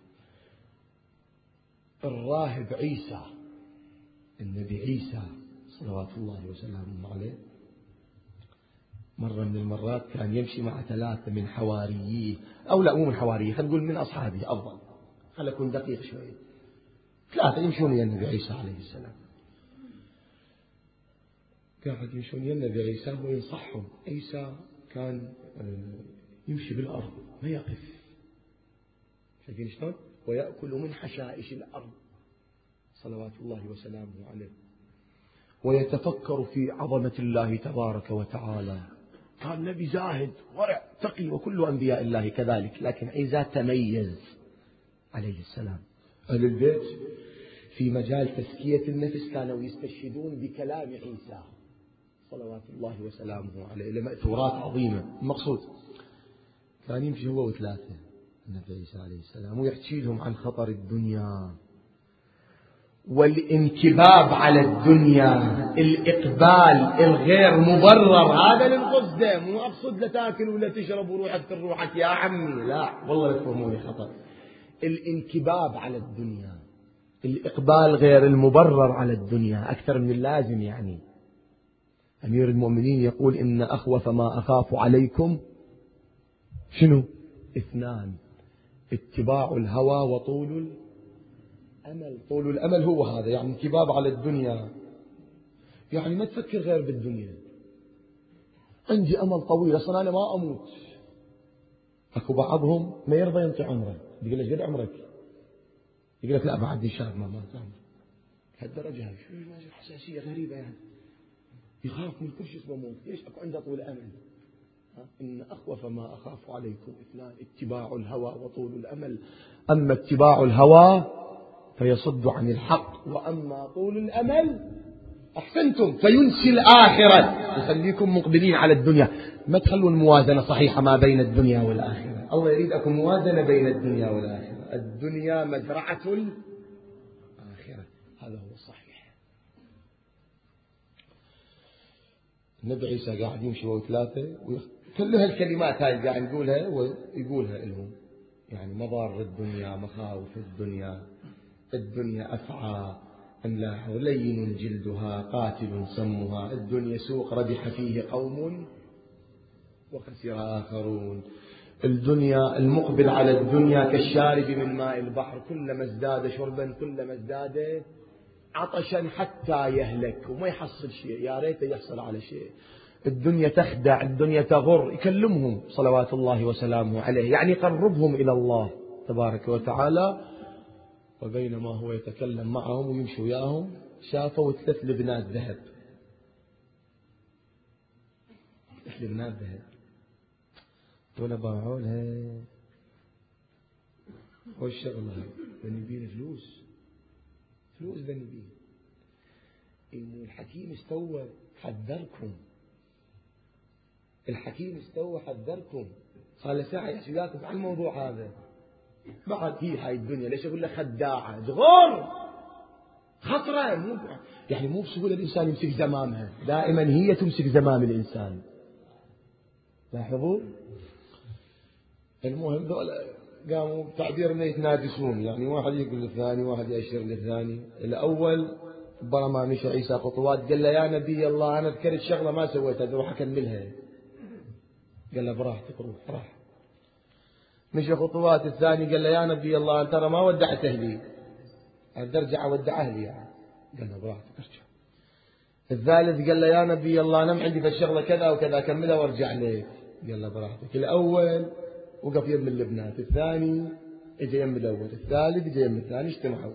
الراهب عيسى النبي عيسى صلوات الله وسلامه عليه مرة من المرات كان يمشي مع 3 من حواريه أو لا مو من حواريه خلينا نقول من أصحابه أفضل خلينا نكون دقيق شوية. 3 يمشون ويا النبي عيسى عليه السلام. قاعد يمشون ويا النبي عيسى وينصحهم. عيسى كان يمشي بالأرض ما يقف. شايفين شلون؟ ويأكل من حشائش الأرض صلوات الله وسلامه عليه. ويتفكر في عظمة الله تبارك وتعالى. كان نبي زاهد ورع تقي وكل أنبياء الله كذلك. لكن عيسى تميز عليه السلام. أهل البيت في مجال تزكية النفس كانوا يستشهدون بكلام عيسى صلوات الله وسلامه عليه لمأثورات عظيمة. المقصود كان يمشي هو و3 النبي عيسى عليه السلام ويحكي لهم عن خطر الدنيا والانكباب على الدنيا، الإقبال الغير مبرر. هذا للقصد مو أقصد لتاكل ولا تشرب وروحك تروحك يا عمي، لا والله لا تفهموني خطأ. الانكباب على الدنيا، الإقبال غير المبرر على الدنيا أكثر من اللازم. يعني أمير المؤمنين يقول إن أخوف ما أخاف عليكم شنو؟ 2: اتباع الهوى وطول الأمل، طول الأمل هو هذا، يعني انكباب على الدنيا، يعني ما تفكر غير بالدنيا. عندي أمل طويل، أصلا أنا ما أموت. أكو بعضهم ما يرضى ينطي عمره، يقول لك قد عمرك؟ يقول لك لا بعد شاب ما مات عمره. هالدرجة هاي شو حساسية غريبة يعني، يخاف من كل شيء اسمه موت. ليش؟ أكو عنده طول أمل. إن أخوف ما أخاف عليكم اثنان، اتباع الهوى وطول الأمل. أما اتباع الهوى فيصد عن الحق، وأما طول الأمل أحسنتم فينسي الآخرة، يخليكم مقبلين على الدنيا. ما تخلون موازنة صحيحة ما بين الدنيا والآخرة. الله يريد أكم موازنة بين الدنيا والآخرة. الدنيا مزرعة الآخرة، هذا هو الصحيح. النبي عيسى قاعد يمشي وثلاثة كلها الكلمات هاي قاعد نقولها ويقولها لهم، يعني مضار الدنيا، مخاوف الدنيا، الدنيا أفعى أملاح لين جلدها قاتل سمها، الدنيا سوق ربح فيه قوم وخسر آخرون. الدنيا المقبل على الدنيا كالشارب من ماء البحر، كلما ازداد شربا كلما ازداد عطشا حتى يهلك وما يحصل شيء، يا ريت يحصل على شيء. الدنيا تخدع، الدنيا تغر. يكلمهم صلوات الله وسلامه عليه، يعني يقربهم إلى الله تبارك وتعالى. وبينما هو يتكلم معهم ويمشي وياهم شافوا 3 لبنات ذهب. 3 لبنات ذهب ولا باعوا لها والشغلة ذنبين فلوس ذنبين. الحكيم استوى حذركم، الحكيم استوى حذركم، صار له ساعة يحكي وياكم عن الموضوع هذا. بعد هاي الدنيا ليش أقول لك خداعة، غر خطرة، يعني مو بسهولة الإنسان يمسك زمامها، دائما هي تمسك زمام الإنسان. لاحظوا. المهم ذولا قاموا تعبيرنا يتنافسون، يعني واحد يقول للثاني، واحد يأشر للثاني. الأول برما مشى عيسى خطوات، قال له يا نبي الله أنا ذكرت شغلة ما سويتها أروح أكملها. قال له براحتك روح. راح مشى خطوات. الثاني قال له يا نبي الله أنت ترى ما ودعت أهلي، أنا أرجع أودع أهلي يعني. قال له براحتك ارجع. الثالث قال له يا نبي الله أنا عندي في الشغلة كذا وكذا أكملها وارجع لك. قال له براحتك. الأول وقف يم اللبنات، الثاني اجى يم الأول، الثالث اجى يم الثاني، اجتمعوا.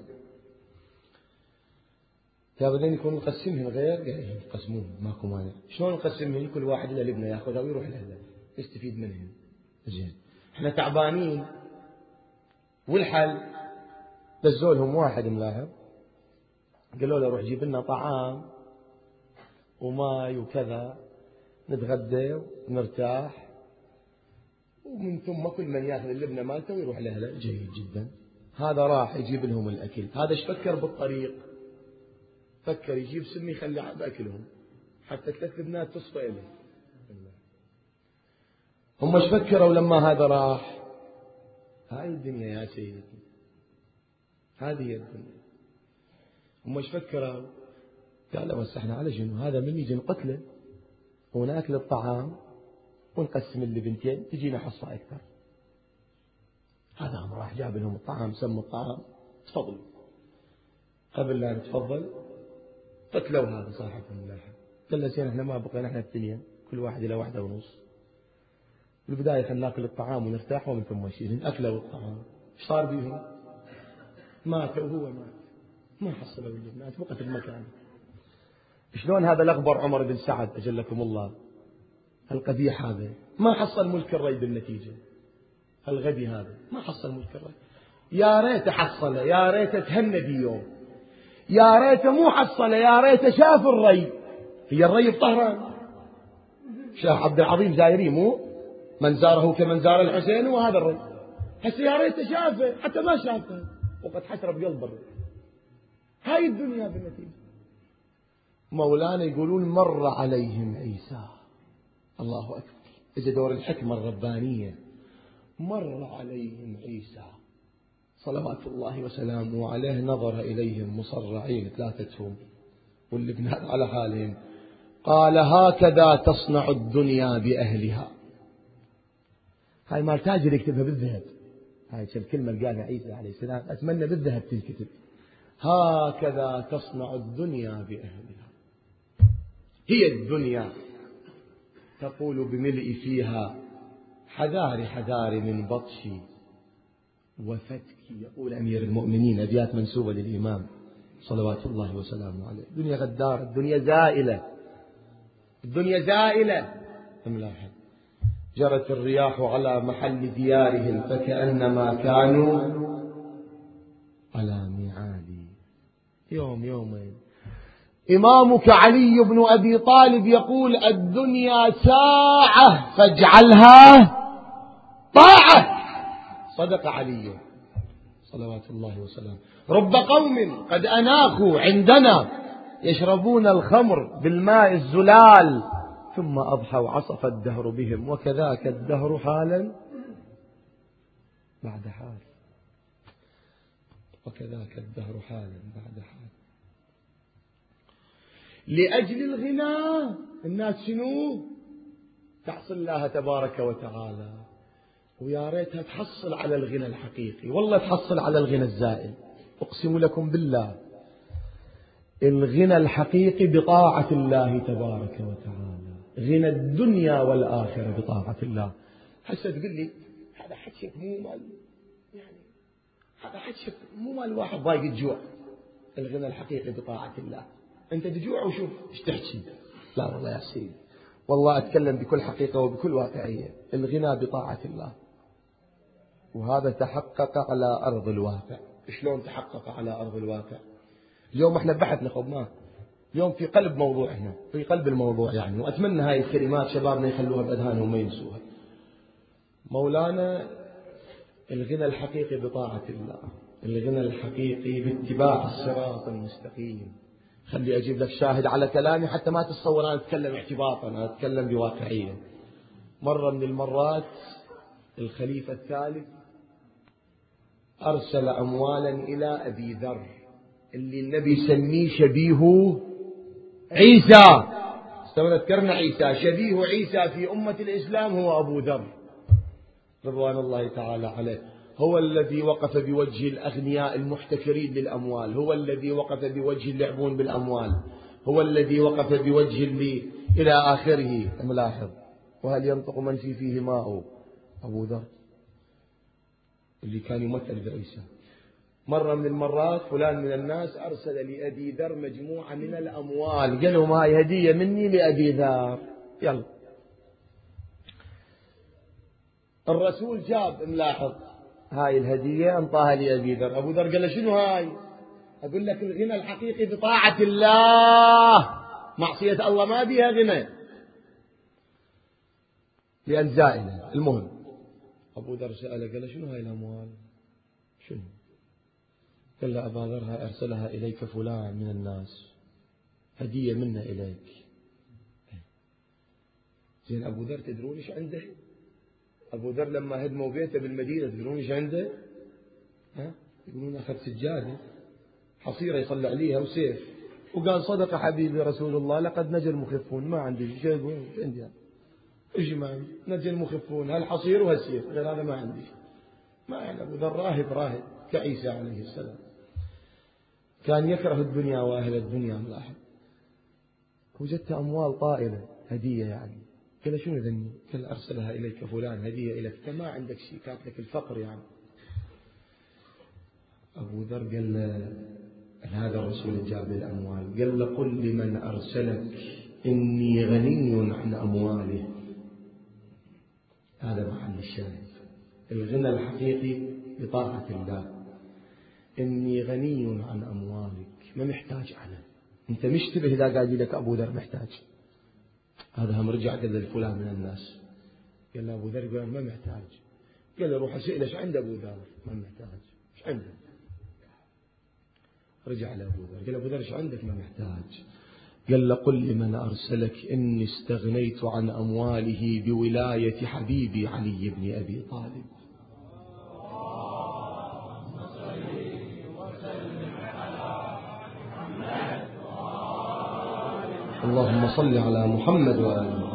بعدين يكون نقسمهم غير، قال يقسمون ماكو مانع. شلون نقسمهم؟ كل واحد له لبنه ياخذها ويروح له يستفيد منهم. زين احنا تعبانين، والحل دزوا لهم واحد ملاحظ، قالوا له روح جيب لنا طعام وماي وكذا نتغدى ونرتاح، ومن ثم كل من ياخذ اللبنه مالته ويروح لاهله. جيد جدا. هذا راح يجيب لهم الاكل. هذا ايش فكر بالطريق؟ فكر يجيب سم يخلي باكلهم حتى 3 لبنات تصفى له. هم ايش فكروا لما هذا راح؟ هاي الدنيا يا سيدي، هذه هي الدنيا. هم ايش فكروا؟ قالوا بس احنا على شنو؟ هذا من يجي نقتله وناكل الطعام ونقسم اللبنتين تجينا حصة أكثر. هذا هم راح جاب لهم الطعام، سموا الطعام تفضلوا. قبل لا نتفضل قتلوا هذا صاحبهم اللاحق. قال له زين احنا ما بقينا احنا الدنيا كل واحد إلى 1:30. في البداية خلينا ناكل الطعام ونرتاح ومن ثم نشيل. أكلوا الطعام، ايش صار بيهم؟ ماتوا وهو مات، ما حصلوا اللبنات، بقت المكان. شلون هذا الأخبر عمر بن سعد أجلكم الله القبيح هذا ما حصل ملك الري بالنتيجة، الغبي هذا ما حصل ملك الري. يا ريت حصله، يا ريت تهنى بيوم، يا ريت مو حصله، يا ريت شاف الري. هي الري بطهران، شاه عبد العظيم زايري مو من زاره كمن زار الحسين، وهذا الري هسه يا ريت شافه، حتى ما شافه وقد حسر بقلب الري. هاي الدنيا بالنتيجة. مولانا يقولون مر عليهم عيسى، الله أكبر، إذا دور الحكمة الربانية. مر عليهم عيسى صلوات الله وسلامه عليه، نظر إليهم مصرعين 3 واللبنات على حالهم، قال هكذا تصنع الدنيا بأهلها. هاي مال تاجر يكتبها بالذهب، هاي الكلمة اللي قالها عيسى عليه السلام أتمنى بالذهب تنكتب. هكذا تصنع الدنيا بأهلها. هي الدنيا تقول بملء فيها حذار حذار من بطشي وفتكي. يقول أمير المؤمنين، أبيات منسوبة للإمام صلوات الله وسلامه عليه. الدنيا غدارة، الدنيا زائلة، الدنيا زائلة. ملاحظ جرت الرياح على محل ديارهم فكأنما كانوا على ميعاد يوم يومين. إمامك علي بن أبي طالب يقول الدنيا ساعة فاجعلها طاعة. صدق علي صلوات الله وسلامه. رب قوم قد أناخوا عندنا يشربون الخمر بالماء الزلال ثم أضحوا عصف الدهر بهم وكذاك الدهر حالا بعد حال، وكذاك الدهر حالا بعد حال. لأجل الغنى الناس شنو تعصي الله تبارك وتعالى، ويا ريتها تحصل على الغنى الحقيقي. والله تحصل على الغنى الزائل. أقسم لكم بالله الغنى الحقيقي بطاعة الله تبارك وتعالى، غنى الدنيا والآخرة بطاعة الله. هسه تقول لي هذا حكيك مو مال، يعني هذا حكيك مو مال واحد ضايق الجوع. الغنى الحقيقي بطاعة الله. أنت تجوع وشوف إيش تحكي. لا والله يا سيدي، والله أتكلم بكل حقيقة وبكل واقعية. الغنى بطاعة الله، وهذا تحقق على أرض الواقع. شلون تحقق على أرض الواقع؟ اليوم احنا بحث نقضناه اليوم في قلب موضوعنا، في قلب الموضوع يعني. وأتمنى هاي الكلمات شبابنا يخلوها بأذهانهم وما ينسوها. مولانا الغنى الحقيقي بطاعة الله، الغنى الحقيقي باتباع الصراط المستقيم. خلي أجيب لك شاهد على كلامي حتى ما تتصور أنا أتكلم اعتباطا، أنا أتكلم بواقعية. مرة من المرات الخليفة الثالث أرسل أموالا إلى أبي ذر اللي النبي يسميه شبيه عيسى. ذكرنا عيسى، شبيه عيسى في أمة الإسلام هو أبو ذر رضوان الله تعالى عليه. هو الذي وقف بوجه الأغنياء المحتكرين للأموال، هو الذي وقف بوجه اللعبون بالأموال، هو الذي وقف بوجه اللي إلى آخره. ملاحظ. وهل ينطق من فيه ماء؟ أبو ذر اللي كان يمثل بعيسى. مرة من المرات فلان من الناس أرسل لأبي ذر مجموعة من الأموال، قال لهم هاي هدية مني لأبي ذر، يلا. الرسول جاب ملاحظ هاي الهدية انطاها لأبي ذر. أبو ذر قال له شنو هاي؟ أقول لك الغنى الحقيقي بطاعة الله، معصية الله ما بيها غنى لأن زائلة. المهم أبو ذر سأله قال له شنو هاي الأموال؟ شنو؟ قال له أبا ذر هاي أرسلها إليك فلان من الناس، هدية منا إليك. زين أبو ذر تدرون إيش عنده؟ أبو ذر لما هدموا بيته بالمدينة تدرون إيش عنده؟ يقولون أخذ سجادة حصيرة يصلي عليها وسيف، وقال صدق حبيبي رسول الله لقد نجا المخفون. ما عندي شيء يقول عندي إيش ما نجا المخفون، هالحصير وهالسيف، غير هذا ما عندي. ما يعني أبو ذر راهب كعيسى عليه السلام، كان يكره الدنيا وأهل الدنيا. ملاحظ وجدت أموال طائلة هدية يعني. قال شنو ذني؟ قال أرسلها إليك فلان هدية إليك، أنت ما عندك شيء، كانت لك الفقر يعني. أبو ذر قال هذا الرسول جاب الأموال، قال له قل لمن أرسلك إني غني عن أمواله. هذا محل الشاهد. الغنى الحقيقي بطاعة الله. إني غني عن أموالك، ما محتاج أنا. أنت مشتبه إذا قال لك أبو ذر محتاج. هذا هم رجع قال لفلان من الناس، قال له أبو ذر قال ما محتاج. قال له روح أسأله إيش عند أبو ذر؟ ما محتاج. إيش عنده؟ رجع لأبو ذر قال أبو ذر إيش عندك؟ ما محتاج. قال له قل لمن أرسلك إني استغنيت عن أمواله بولاية حبيبي علي بن أبي طالب. اللهم صل على محمد وآل محمد.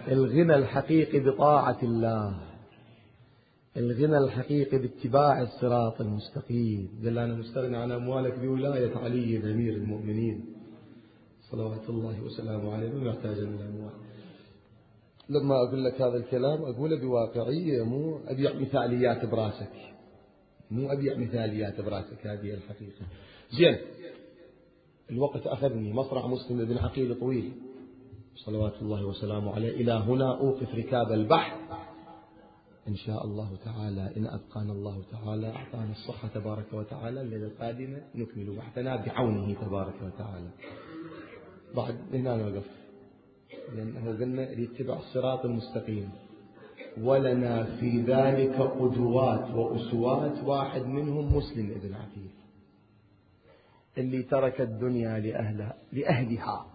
الغنى الحقيقي بطاعة الله، الغنى الحقيقي باتباع الصراط المستقيم. قال أنا مستغني عن أموالك بولاية علي أمير المؤمنين صلوات الله وسلامه عليه، ما يحتاج إلى الأموال. لما أقول لك هذا الكلام أقوله بواقعية، مو أبيع مثاليات براسك، مو أبيع مثاليات براسك، هذه الحقيقة. زين، الوقت أخذني، مصرع مسلم بن عقيل طويل صلوات الله وسلامه عليه. إلى هنا أوقف ركاب البحث، إن شاء الله تعالى إن أبقانا الله تعالى أعطانا الصحة تبارك وتعالى، الليلة القادمة نكمل بحثنا بعونه تبارك وتعالى. بعد هنا نوقف، لأنه قلنا يتبع الصراط المستقيم، ولنا في ذلك قدوات وأسوات. واحد منهم مسلم ابن عقيل، اللي ترك الدنيا لأهلها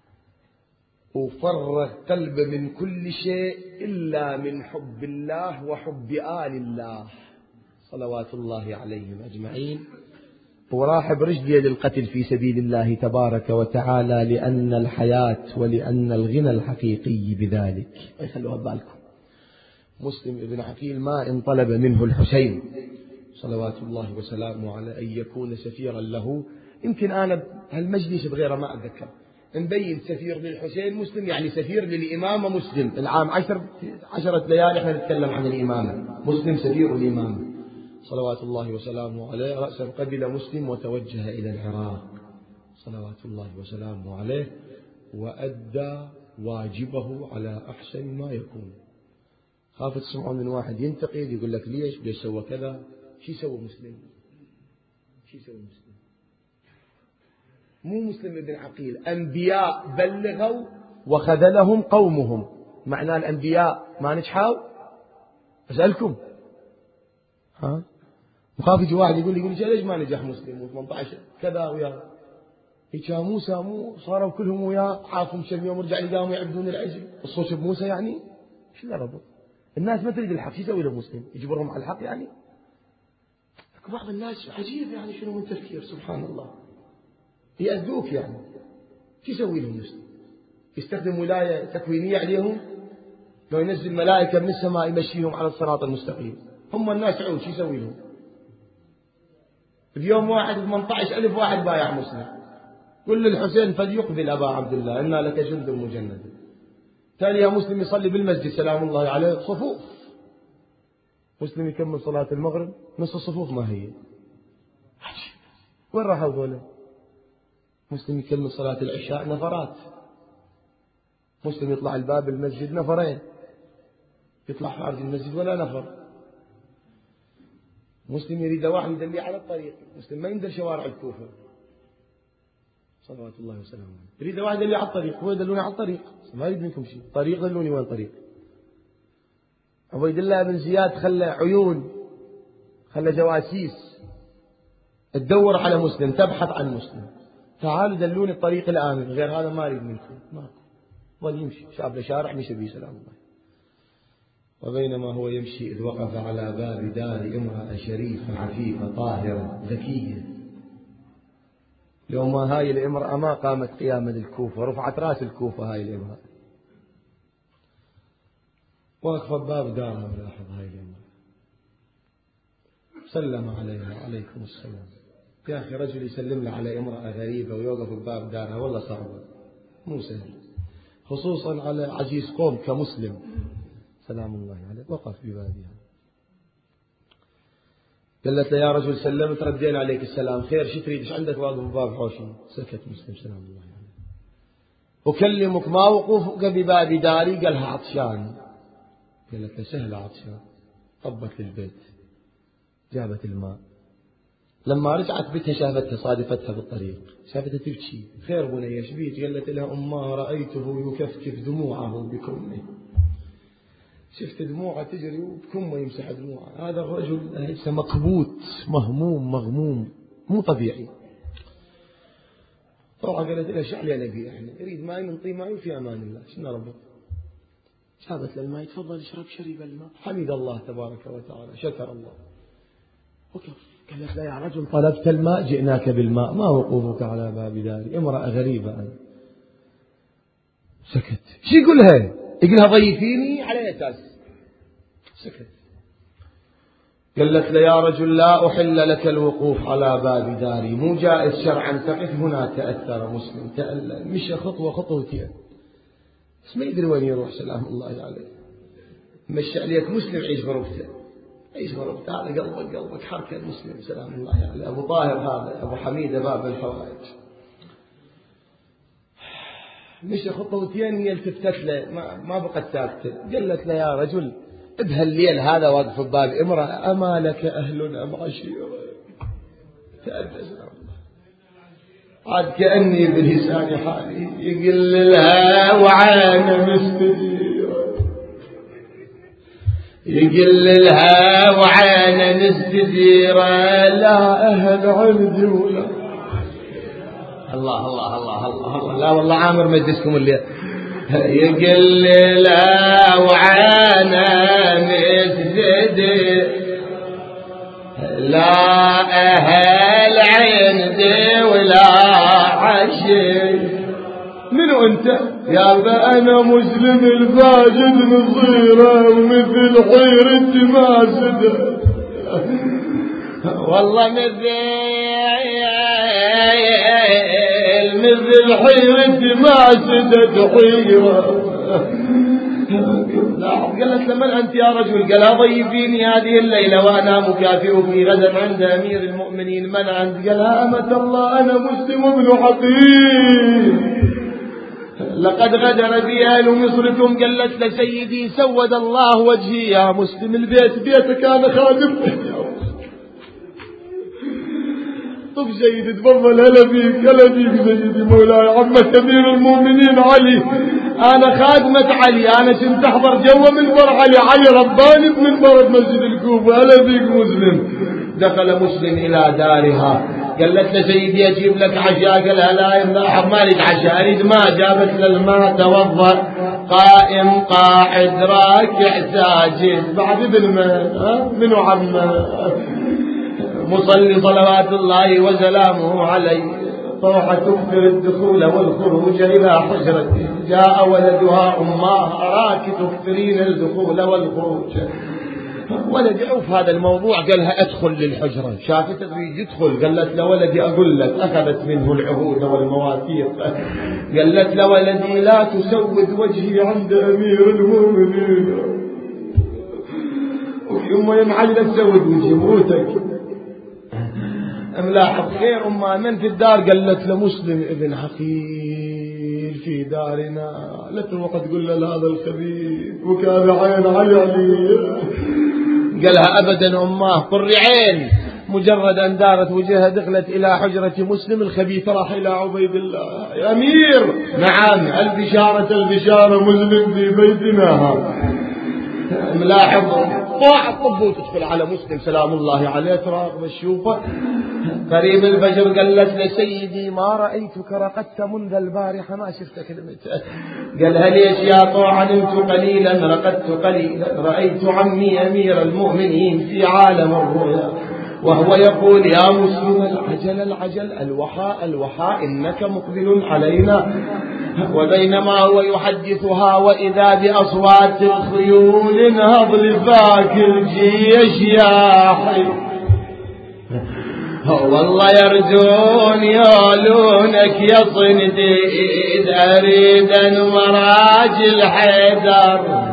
وفرغ قلبه من كل شيء إلا من حب الله وحب آل الله صلوات الله عليهم أجمعين، وراح برجليه للقتل في سبيل الله تبارك وتعالى، لأن الحياة ولأن الغنى الحقيقي بذلك. خلوها ببالكم، مسلم ابن عقيل ما إن طلب منه الحسين صلوات الله وسلامه على أن يكون سفيرا له. يمكن أنا هالمجلس بغيره ما أتذكر نبين سفير للحسين مسلم، يعني سفير للإمامة مسلم. العام 10 ليالي احنا نتكلم عن الإمامة، مسلم سفير الإمامة صلوات الله وسلامه عليه. رأسا قبل مسلم وتوجه إلى العراق صلوات الله وسلامه عليه، وأدى واجبه على أحسن ما يكون. خاف تسمعون من واحد ينتقد يقول لك ليش سوى كذا، شي سوى مسلم، شي سوى مسلم؟ مو مسلم ابن عقيل، أنبياء بلغوا وخذلهم قومهم. معنى الأنبياء ما نجحوا؟ أسألكم، ها؟ مخاف يجي واحد يقول لي ليش ما نجح مسلم و18 كذا وياه؟ هيك موسى مو صاروا كلهم وياه، حافهم كم يوم رجع لقاهم يعبدون العجل، الصوت بموسى يعني؟ شو الربط؟ الناس ما تريد الحق، شو يسوي له مسلم؟ يجبرهم على الحق يعني؟ بعض الناس عجيب يعني شنو من تفكير، سبحان الله، يأذوك يعني. شو يسوي لهم مسلم؟ يستخدم ولاية تكوينية عليهم؟ لو ينزل ملائكة من السماء يمشيهم على الصراط المستقيم، هم الناس عود، شو يسوي لهم؟ اليوم 18,000 واحد بايع مسلم، قل للحسين فليقبل أبا عبد الله إنا لك جند مجند. ثانية مسلم يصلي بالمسجد سلام الله عليه صفوف، مسلم يكمل صلاة المغرب نص الصفوف ما هي. وين راحوا ذولا؟ مسلم يكمل صلاة العشاء نفرات، مسلم يطلع الباب المسجد نفرين، يطلع خارج المسجد ولا نفر. مسلم يريد واحد يدلي على الطريق، مسلم ما يندل شوارع الكوفة صلوات الله وسلامه، يريد واحد يدلي على الطريق، هو يدلوني على الطريق، ما يريد منكم شيء، طريق دلوني وين طريق. عبيد الله بن زياد خلى عيون، خلى جواسيس تدور على مسلم، تبحث عن مسلم، تعالوا دلوني الطريق الآمن، غير هذا ما أريد منكم، ماكو. ظل يمشي شاب لشارع مشى به سلام الله. وبينما هو يمشي إذ وقف على باب دار امرأة شريفة عفيفة طاهرة ذكية. يوم هاي الامرأة ما قامت قيامة الكوفة، رفعت رأس الكوفة هاي الامرأة، واقفة بباب دارها. ولاحظ هاي الامرأة، سلم عليها وعليكم السلام. يا أخي رجل يسلم له على امرأة غريبة ويوقف بباب دارها، والله صعبة مو سهل، خصوصا على عزيز قوم كمسلم سلام الله عليه. وقف ببابها، قالت له يا رجل سلمت ردينا عليك السلام، خير شو تريد، ايش عندك واقف بباب حوشي؟ سكت مسلم سلام الله عليه. أكلمك ما وقوفك بباب داري؟ قالها عطشان. قالت له سهل عطشان. طبت للبيت، جابت الماء. لما رجعت بيتها شافتها صادفتها بالطريق، شافتها تبكي. خير بني ايش بيك؟ قالت لها أمه رأيته يكفكف دموعه بكمه، شفت دموعه تجري وبكمه يمسح دموعه. هذا الرجل ليس مكبوت مهموم مغموم مو طبيعي. طبعا قالت له شو علي نبي، يعني يريد ماء ننطيه ماء في أمان الله، شنو ربط؟ جابت له الماء، تفضل اشرب. شرب الماء، حمد الله تبارك وتعالى، شكر الله، وكف. قالت له يا رجل طلبت الماء جئناك بالماء، ما وقوفك على باب داري؟ امرأة غريبة أنت. سكت. شو يقولها؟ يقولها ضيفيني على أساس. سكت. قالت له يا رجل لا أحل لك الوقوف على باب داري، مو جائز شرعا تقف هنا. تأثر مسلم، تألم، مشى خطوة خطوتين، بس ما يدري وين يروح سلام الله عليه. مشى عليك مسلم، عيش غربته، عيش غربته. هذا قلبك حركة المسلم سلام الله عليه. أبو طاهر هذا أبو حميدة باب الحوائج، مشى خطوتين هي التفتت له، ما بقت ساكتة. قالت له يا رجل بهالليل هذا واقف بباب امرأة، أما لك أهل أم عشيرة؟ تأدى سلام الله. عاد كأني بلسان حالي يقل لها وعانا مستديرة، يقل لها وعانا مستديرة، لا أهل عندي ولا. الله الله الله الله الله. لا والله عامر مجلسكم اللي يقل لا وعانا مسجد، لا أهل عندي ولا عشي. منو أنت؟ يا أنا مسلم الفاجد نصيرة ومثل حيرة ماسدة، والله مثل حيرة ماسدة حيرة. قالت لمن أنت يا رجل؟ قال ضيفيني هذه الليلة وأنا مكافئك غدا عند أمير المؤمنين. من أنت؟ قال أمة الله أنا مسلم ابن حقيق، لقد غدر بي أهل مصركم. قالت لسيدي سود الله وجهي يا مسلم، البيت بيتك أنا خادمك. طب سيدي تفضل، هلا فيك هلا فيك سيدي مولاي عمة أمير المؤمنين علي، أنا خادمة علي، أنا كنت أحضر جوا منبر علي رباني بمنبر مسجد الكوفة. هلا فيك مسلم. دخل مسلم إلى دارها، قالت له سيدي أجيب لك عشاء؟ قال لا يا مالك عشاء، أريد ماء. جابت له الماء، توضأ، قائم قاعد راكع ساجد بعد بالماء. منو عمه؟ مصلي صلوات الله وسلامه عليه. طوح تكثر الدخول والخروج إلى حجرته. جاء ولدها أماه أراك تكثرين الدخول والخروج. ولد يعوف هذا الموضوع، قالها أدخل للحجرة. شافت تريد يدخل، قالت له ولدي أقول لك. أخذت منه العهود والمواثيق، قالت له ولدي لا تسود وجهي عند أمير المؤمنين. ويوم يمحل تسود وجهي موتك. ملاحظ خير أمها من في الدار؟ قالت له مسلم ابن حقيل في دارنا، لا تروح تقول له هذا الخبيث وكان عين علي. قالها أبدا أماه قري عين. مجرد أن دارت وجهها دخلت إلى حجرة مسلم، الخبيث راح إلى عبيد الله. يا أمير نعم، البشارة مسلم في بيتنا. ملاحظ طاع الطب وتدخل على مسلم سلام الله عليه، تراقب الشوفة. قريب الفجر قالت لسيدي ما رأيتك رقدت منذ البارحة، ما شفتك نمت. قالها ليش يا طوع؟ نمت قليلا رقدت قليلا، رأيت عمي أمير المؤمنين في عالم الرؤيا وهو يقول يا مسلم العجل العجل، الوحاء الوحاء، إنك مقبل علينا. وبينما هو يحدثها وإذا بأصوات الخيول نهض لفاك الجيش يا حي. والله يرجون يولونك يا صنديد، أريد مراجل حيدر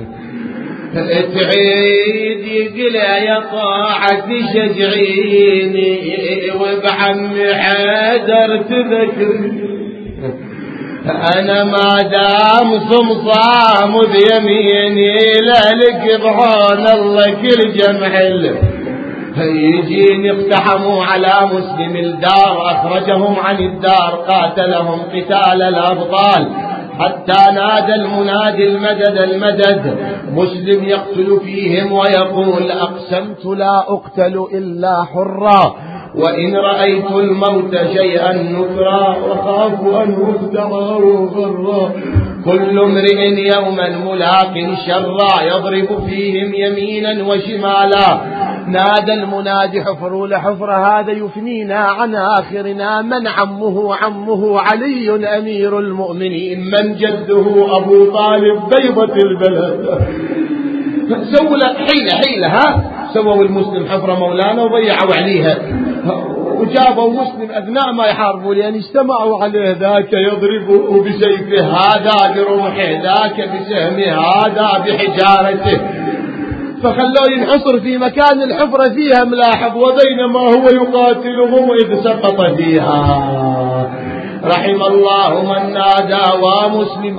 تعيد يقول يا طاعة شجعيني وبعمي حيدر تذكرني. أنا ما دام صمصام بيميني لك بعون الله كل جمع يجيني. اقتحموا على مسلم الدار، أخرجهم عن الدار، قاتلهم قتال الأبطال حتى نادى المنادي المدد المدد. مسلم يقتل فيهم ويقول أقسمت لا أقتل إلا حرا، وإن رأيت الموت شيئا نكرا، وخاف أن أخدع أو غرا. كل امرئ يوما ملاق شرا، يضرب فيهم يمينا وشمالا نادى المنادي حفروا لحفر هذا يفنينا عن آخرنا. من عمه؟ عمه علي أمير المؤمنين. من جده؟ أبو طالب بيضة البلد. سووا حيلة ها، سووا المسلم حفرة مولانا وضيعوا عليها، وجابوا مسلم أثناء ما يحاربوا لأن اجتمعوا عليه. ذاك يضربه بسيفه، هذا برمحه، ذاك بسهمه، هذا بحجارته، فخلوه ينحصر في مكان الحفرة فيها ملاحظ. وبينما هو يقاتلهم إذ سقط فيها. رحم الله من نادى ومسلم.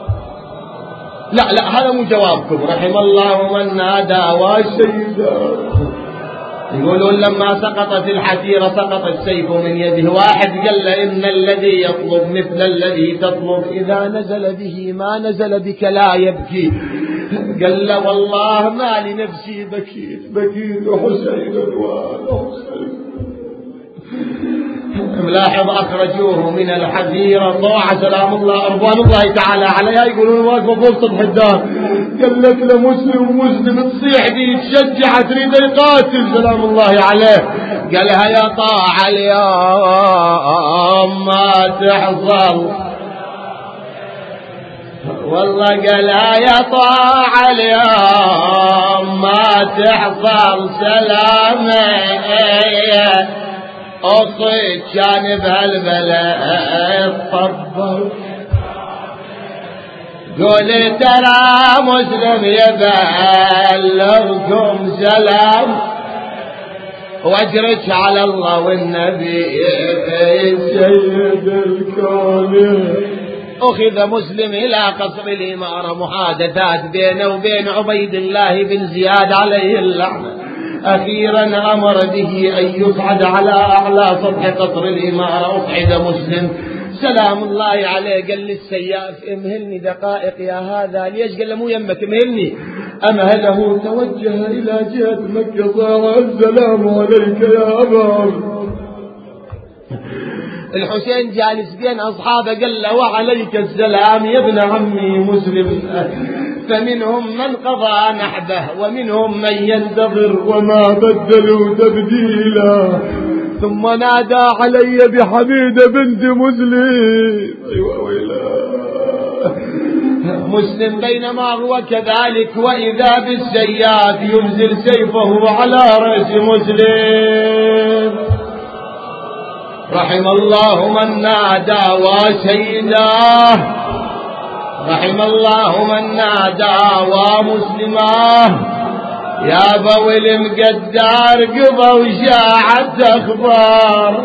لا هذا مو جوابكم. رحم الله من نادى وشيدا. يقولون لما سقطت الحسيرة سقط السيف من يده. واحد قال له إن الذي يطلب مثل الذي تطلب إذا نزل به ما نزل بك لا يبكي. قال له والله ما لنفسي بكيت حسين وحسين. ملاحظ أخرجوه من الحزيرة. طاعة سلام الله رضوان الله تعالى عليها يقولون واقفة فوق سطح الدار. قالت له مسلم تصيح دي تشجع تريد يقاتل سلام الله عليه. قالها يا طاعة اليوم ما تحصل. والله قالها يا طاعة اليوم ما تحصل سلامة. أخي كان بهالبلاء تفضل. قولي ترى مسلم يبلغكم سلام واجرك على الله والنبي سيد الكون. أخذ مسلم إلى قصر الإمارة. محادثات بينه وبين عبيد الله بن زياد عليه اللعنة. أخيرا أمر به أن يصعد على أعلى سطح قصر الإمارة. أصعد مسلم سلام الله عليه. قال للسياف امهلني دقائق يا هذا. ليش؟ قال له مو يمك امهلني. أمهله توجه إلى جهة مكة. صار السلام عليك يا أبا. الحسين جالس بين أصحابه. قال له وعليك السلام يا ابن عمي مسلم. فمنهم من قضى نحبه ومنهم من ينتظر وما بدلوا تبديلا. ثم نادى علي بحميدة بنت مسلم. أيوة مسلم بينما هو كذلك وإذا بالسياف ينزل سيفه على رأس مسلم. رحم الله من نادى وسيداه. رحم الله من نادى ومسلماه. يا بول المقدار قضى وشاعت أخبار.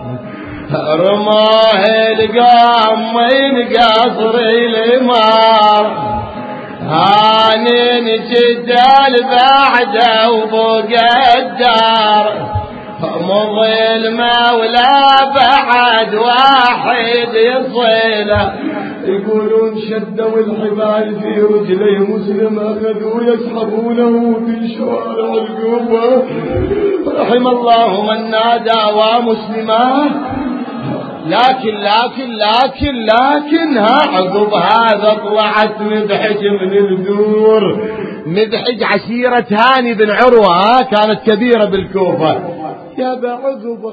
رماه القام من قصر الإمار. هانين جدال بعده وفوق الدار. مظلمة ولا بعد واحد يصيله. يقولون شدوا الحبال في رجلي مسلم. أخذوا يسحبونه في شوارع الكوفة. رحم الله من نادى ومسلماه. لكن عقب هذا طلعت مدحج من الدور. مدحج عشيرة هاني بن عروة كانت كبيرة بالكوفة. يا بعقب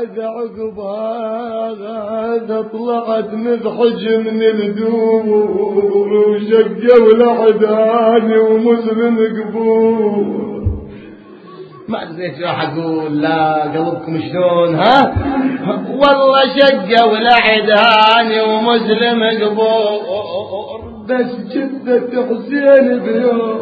هذا طلعت مدحج من الدور. وشقوا العداني ومسلم قبور. ما ادري ايش راح اقول. لا قلبكم شلون ها. والله شقوا العداني ومسلم قبور. بس جدة حسين بيوم.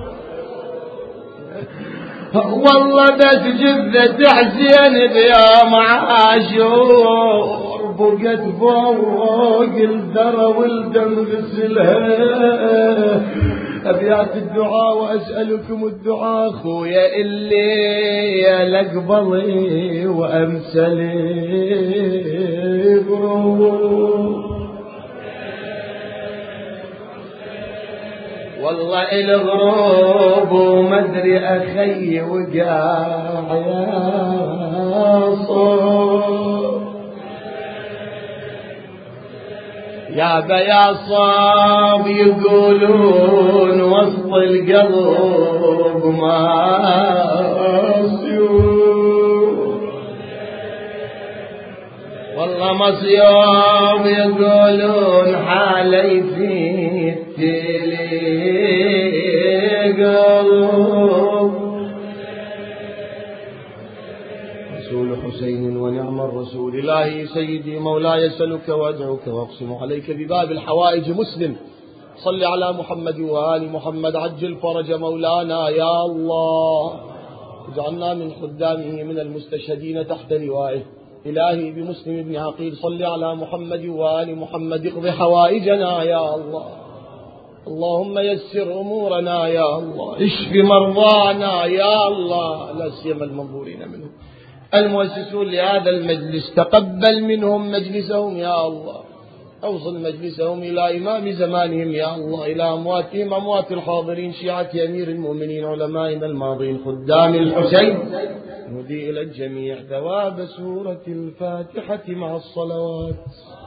والله بس جثة حسين بيوم عاشور. بقت فوق الذرى والدم غسلها. أبيات الدعاء وأسألكم الدعاء خويا اللي لقبلي وأمثلي غرور. والله الغروب ومدري أخي وقاع يا صوب. يا بيا صاب يقولون وسط القلب ما يخلص يوم يقولون حالي في قلوب رسول حسين ونعم الرسول. إلهي سيدي مولاي أسألك وأدعوك وأقسم عليك بباب الحوائج مسلم. صل على محمد وآل محمد عجل فرج مولانا يا الله. اجعلنا من خدامه من المستشهدين تحت لوائه. إلهي بمسلم بن عقيل صل على محمد وآل محمد اقض حوائجنا يا الله. اللهم يسر أمورنا يا الله. اشف مرضانا يا الله، لا سيما المنظورين منهم. المؤسسون لهذا المجلس تقبل منهم مجلسهم يا الله. أوصل مجلسهم إلى إمام زمانهم يا الله، إلى أمواتهم أموات الحاضرين شيعة أمير المؤمنين علمائنا الماضين خدام الحسين. نهدي إلى الجميع ثواب سورة الفاتحة مع الصلوات.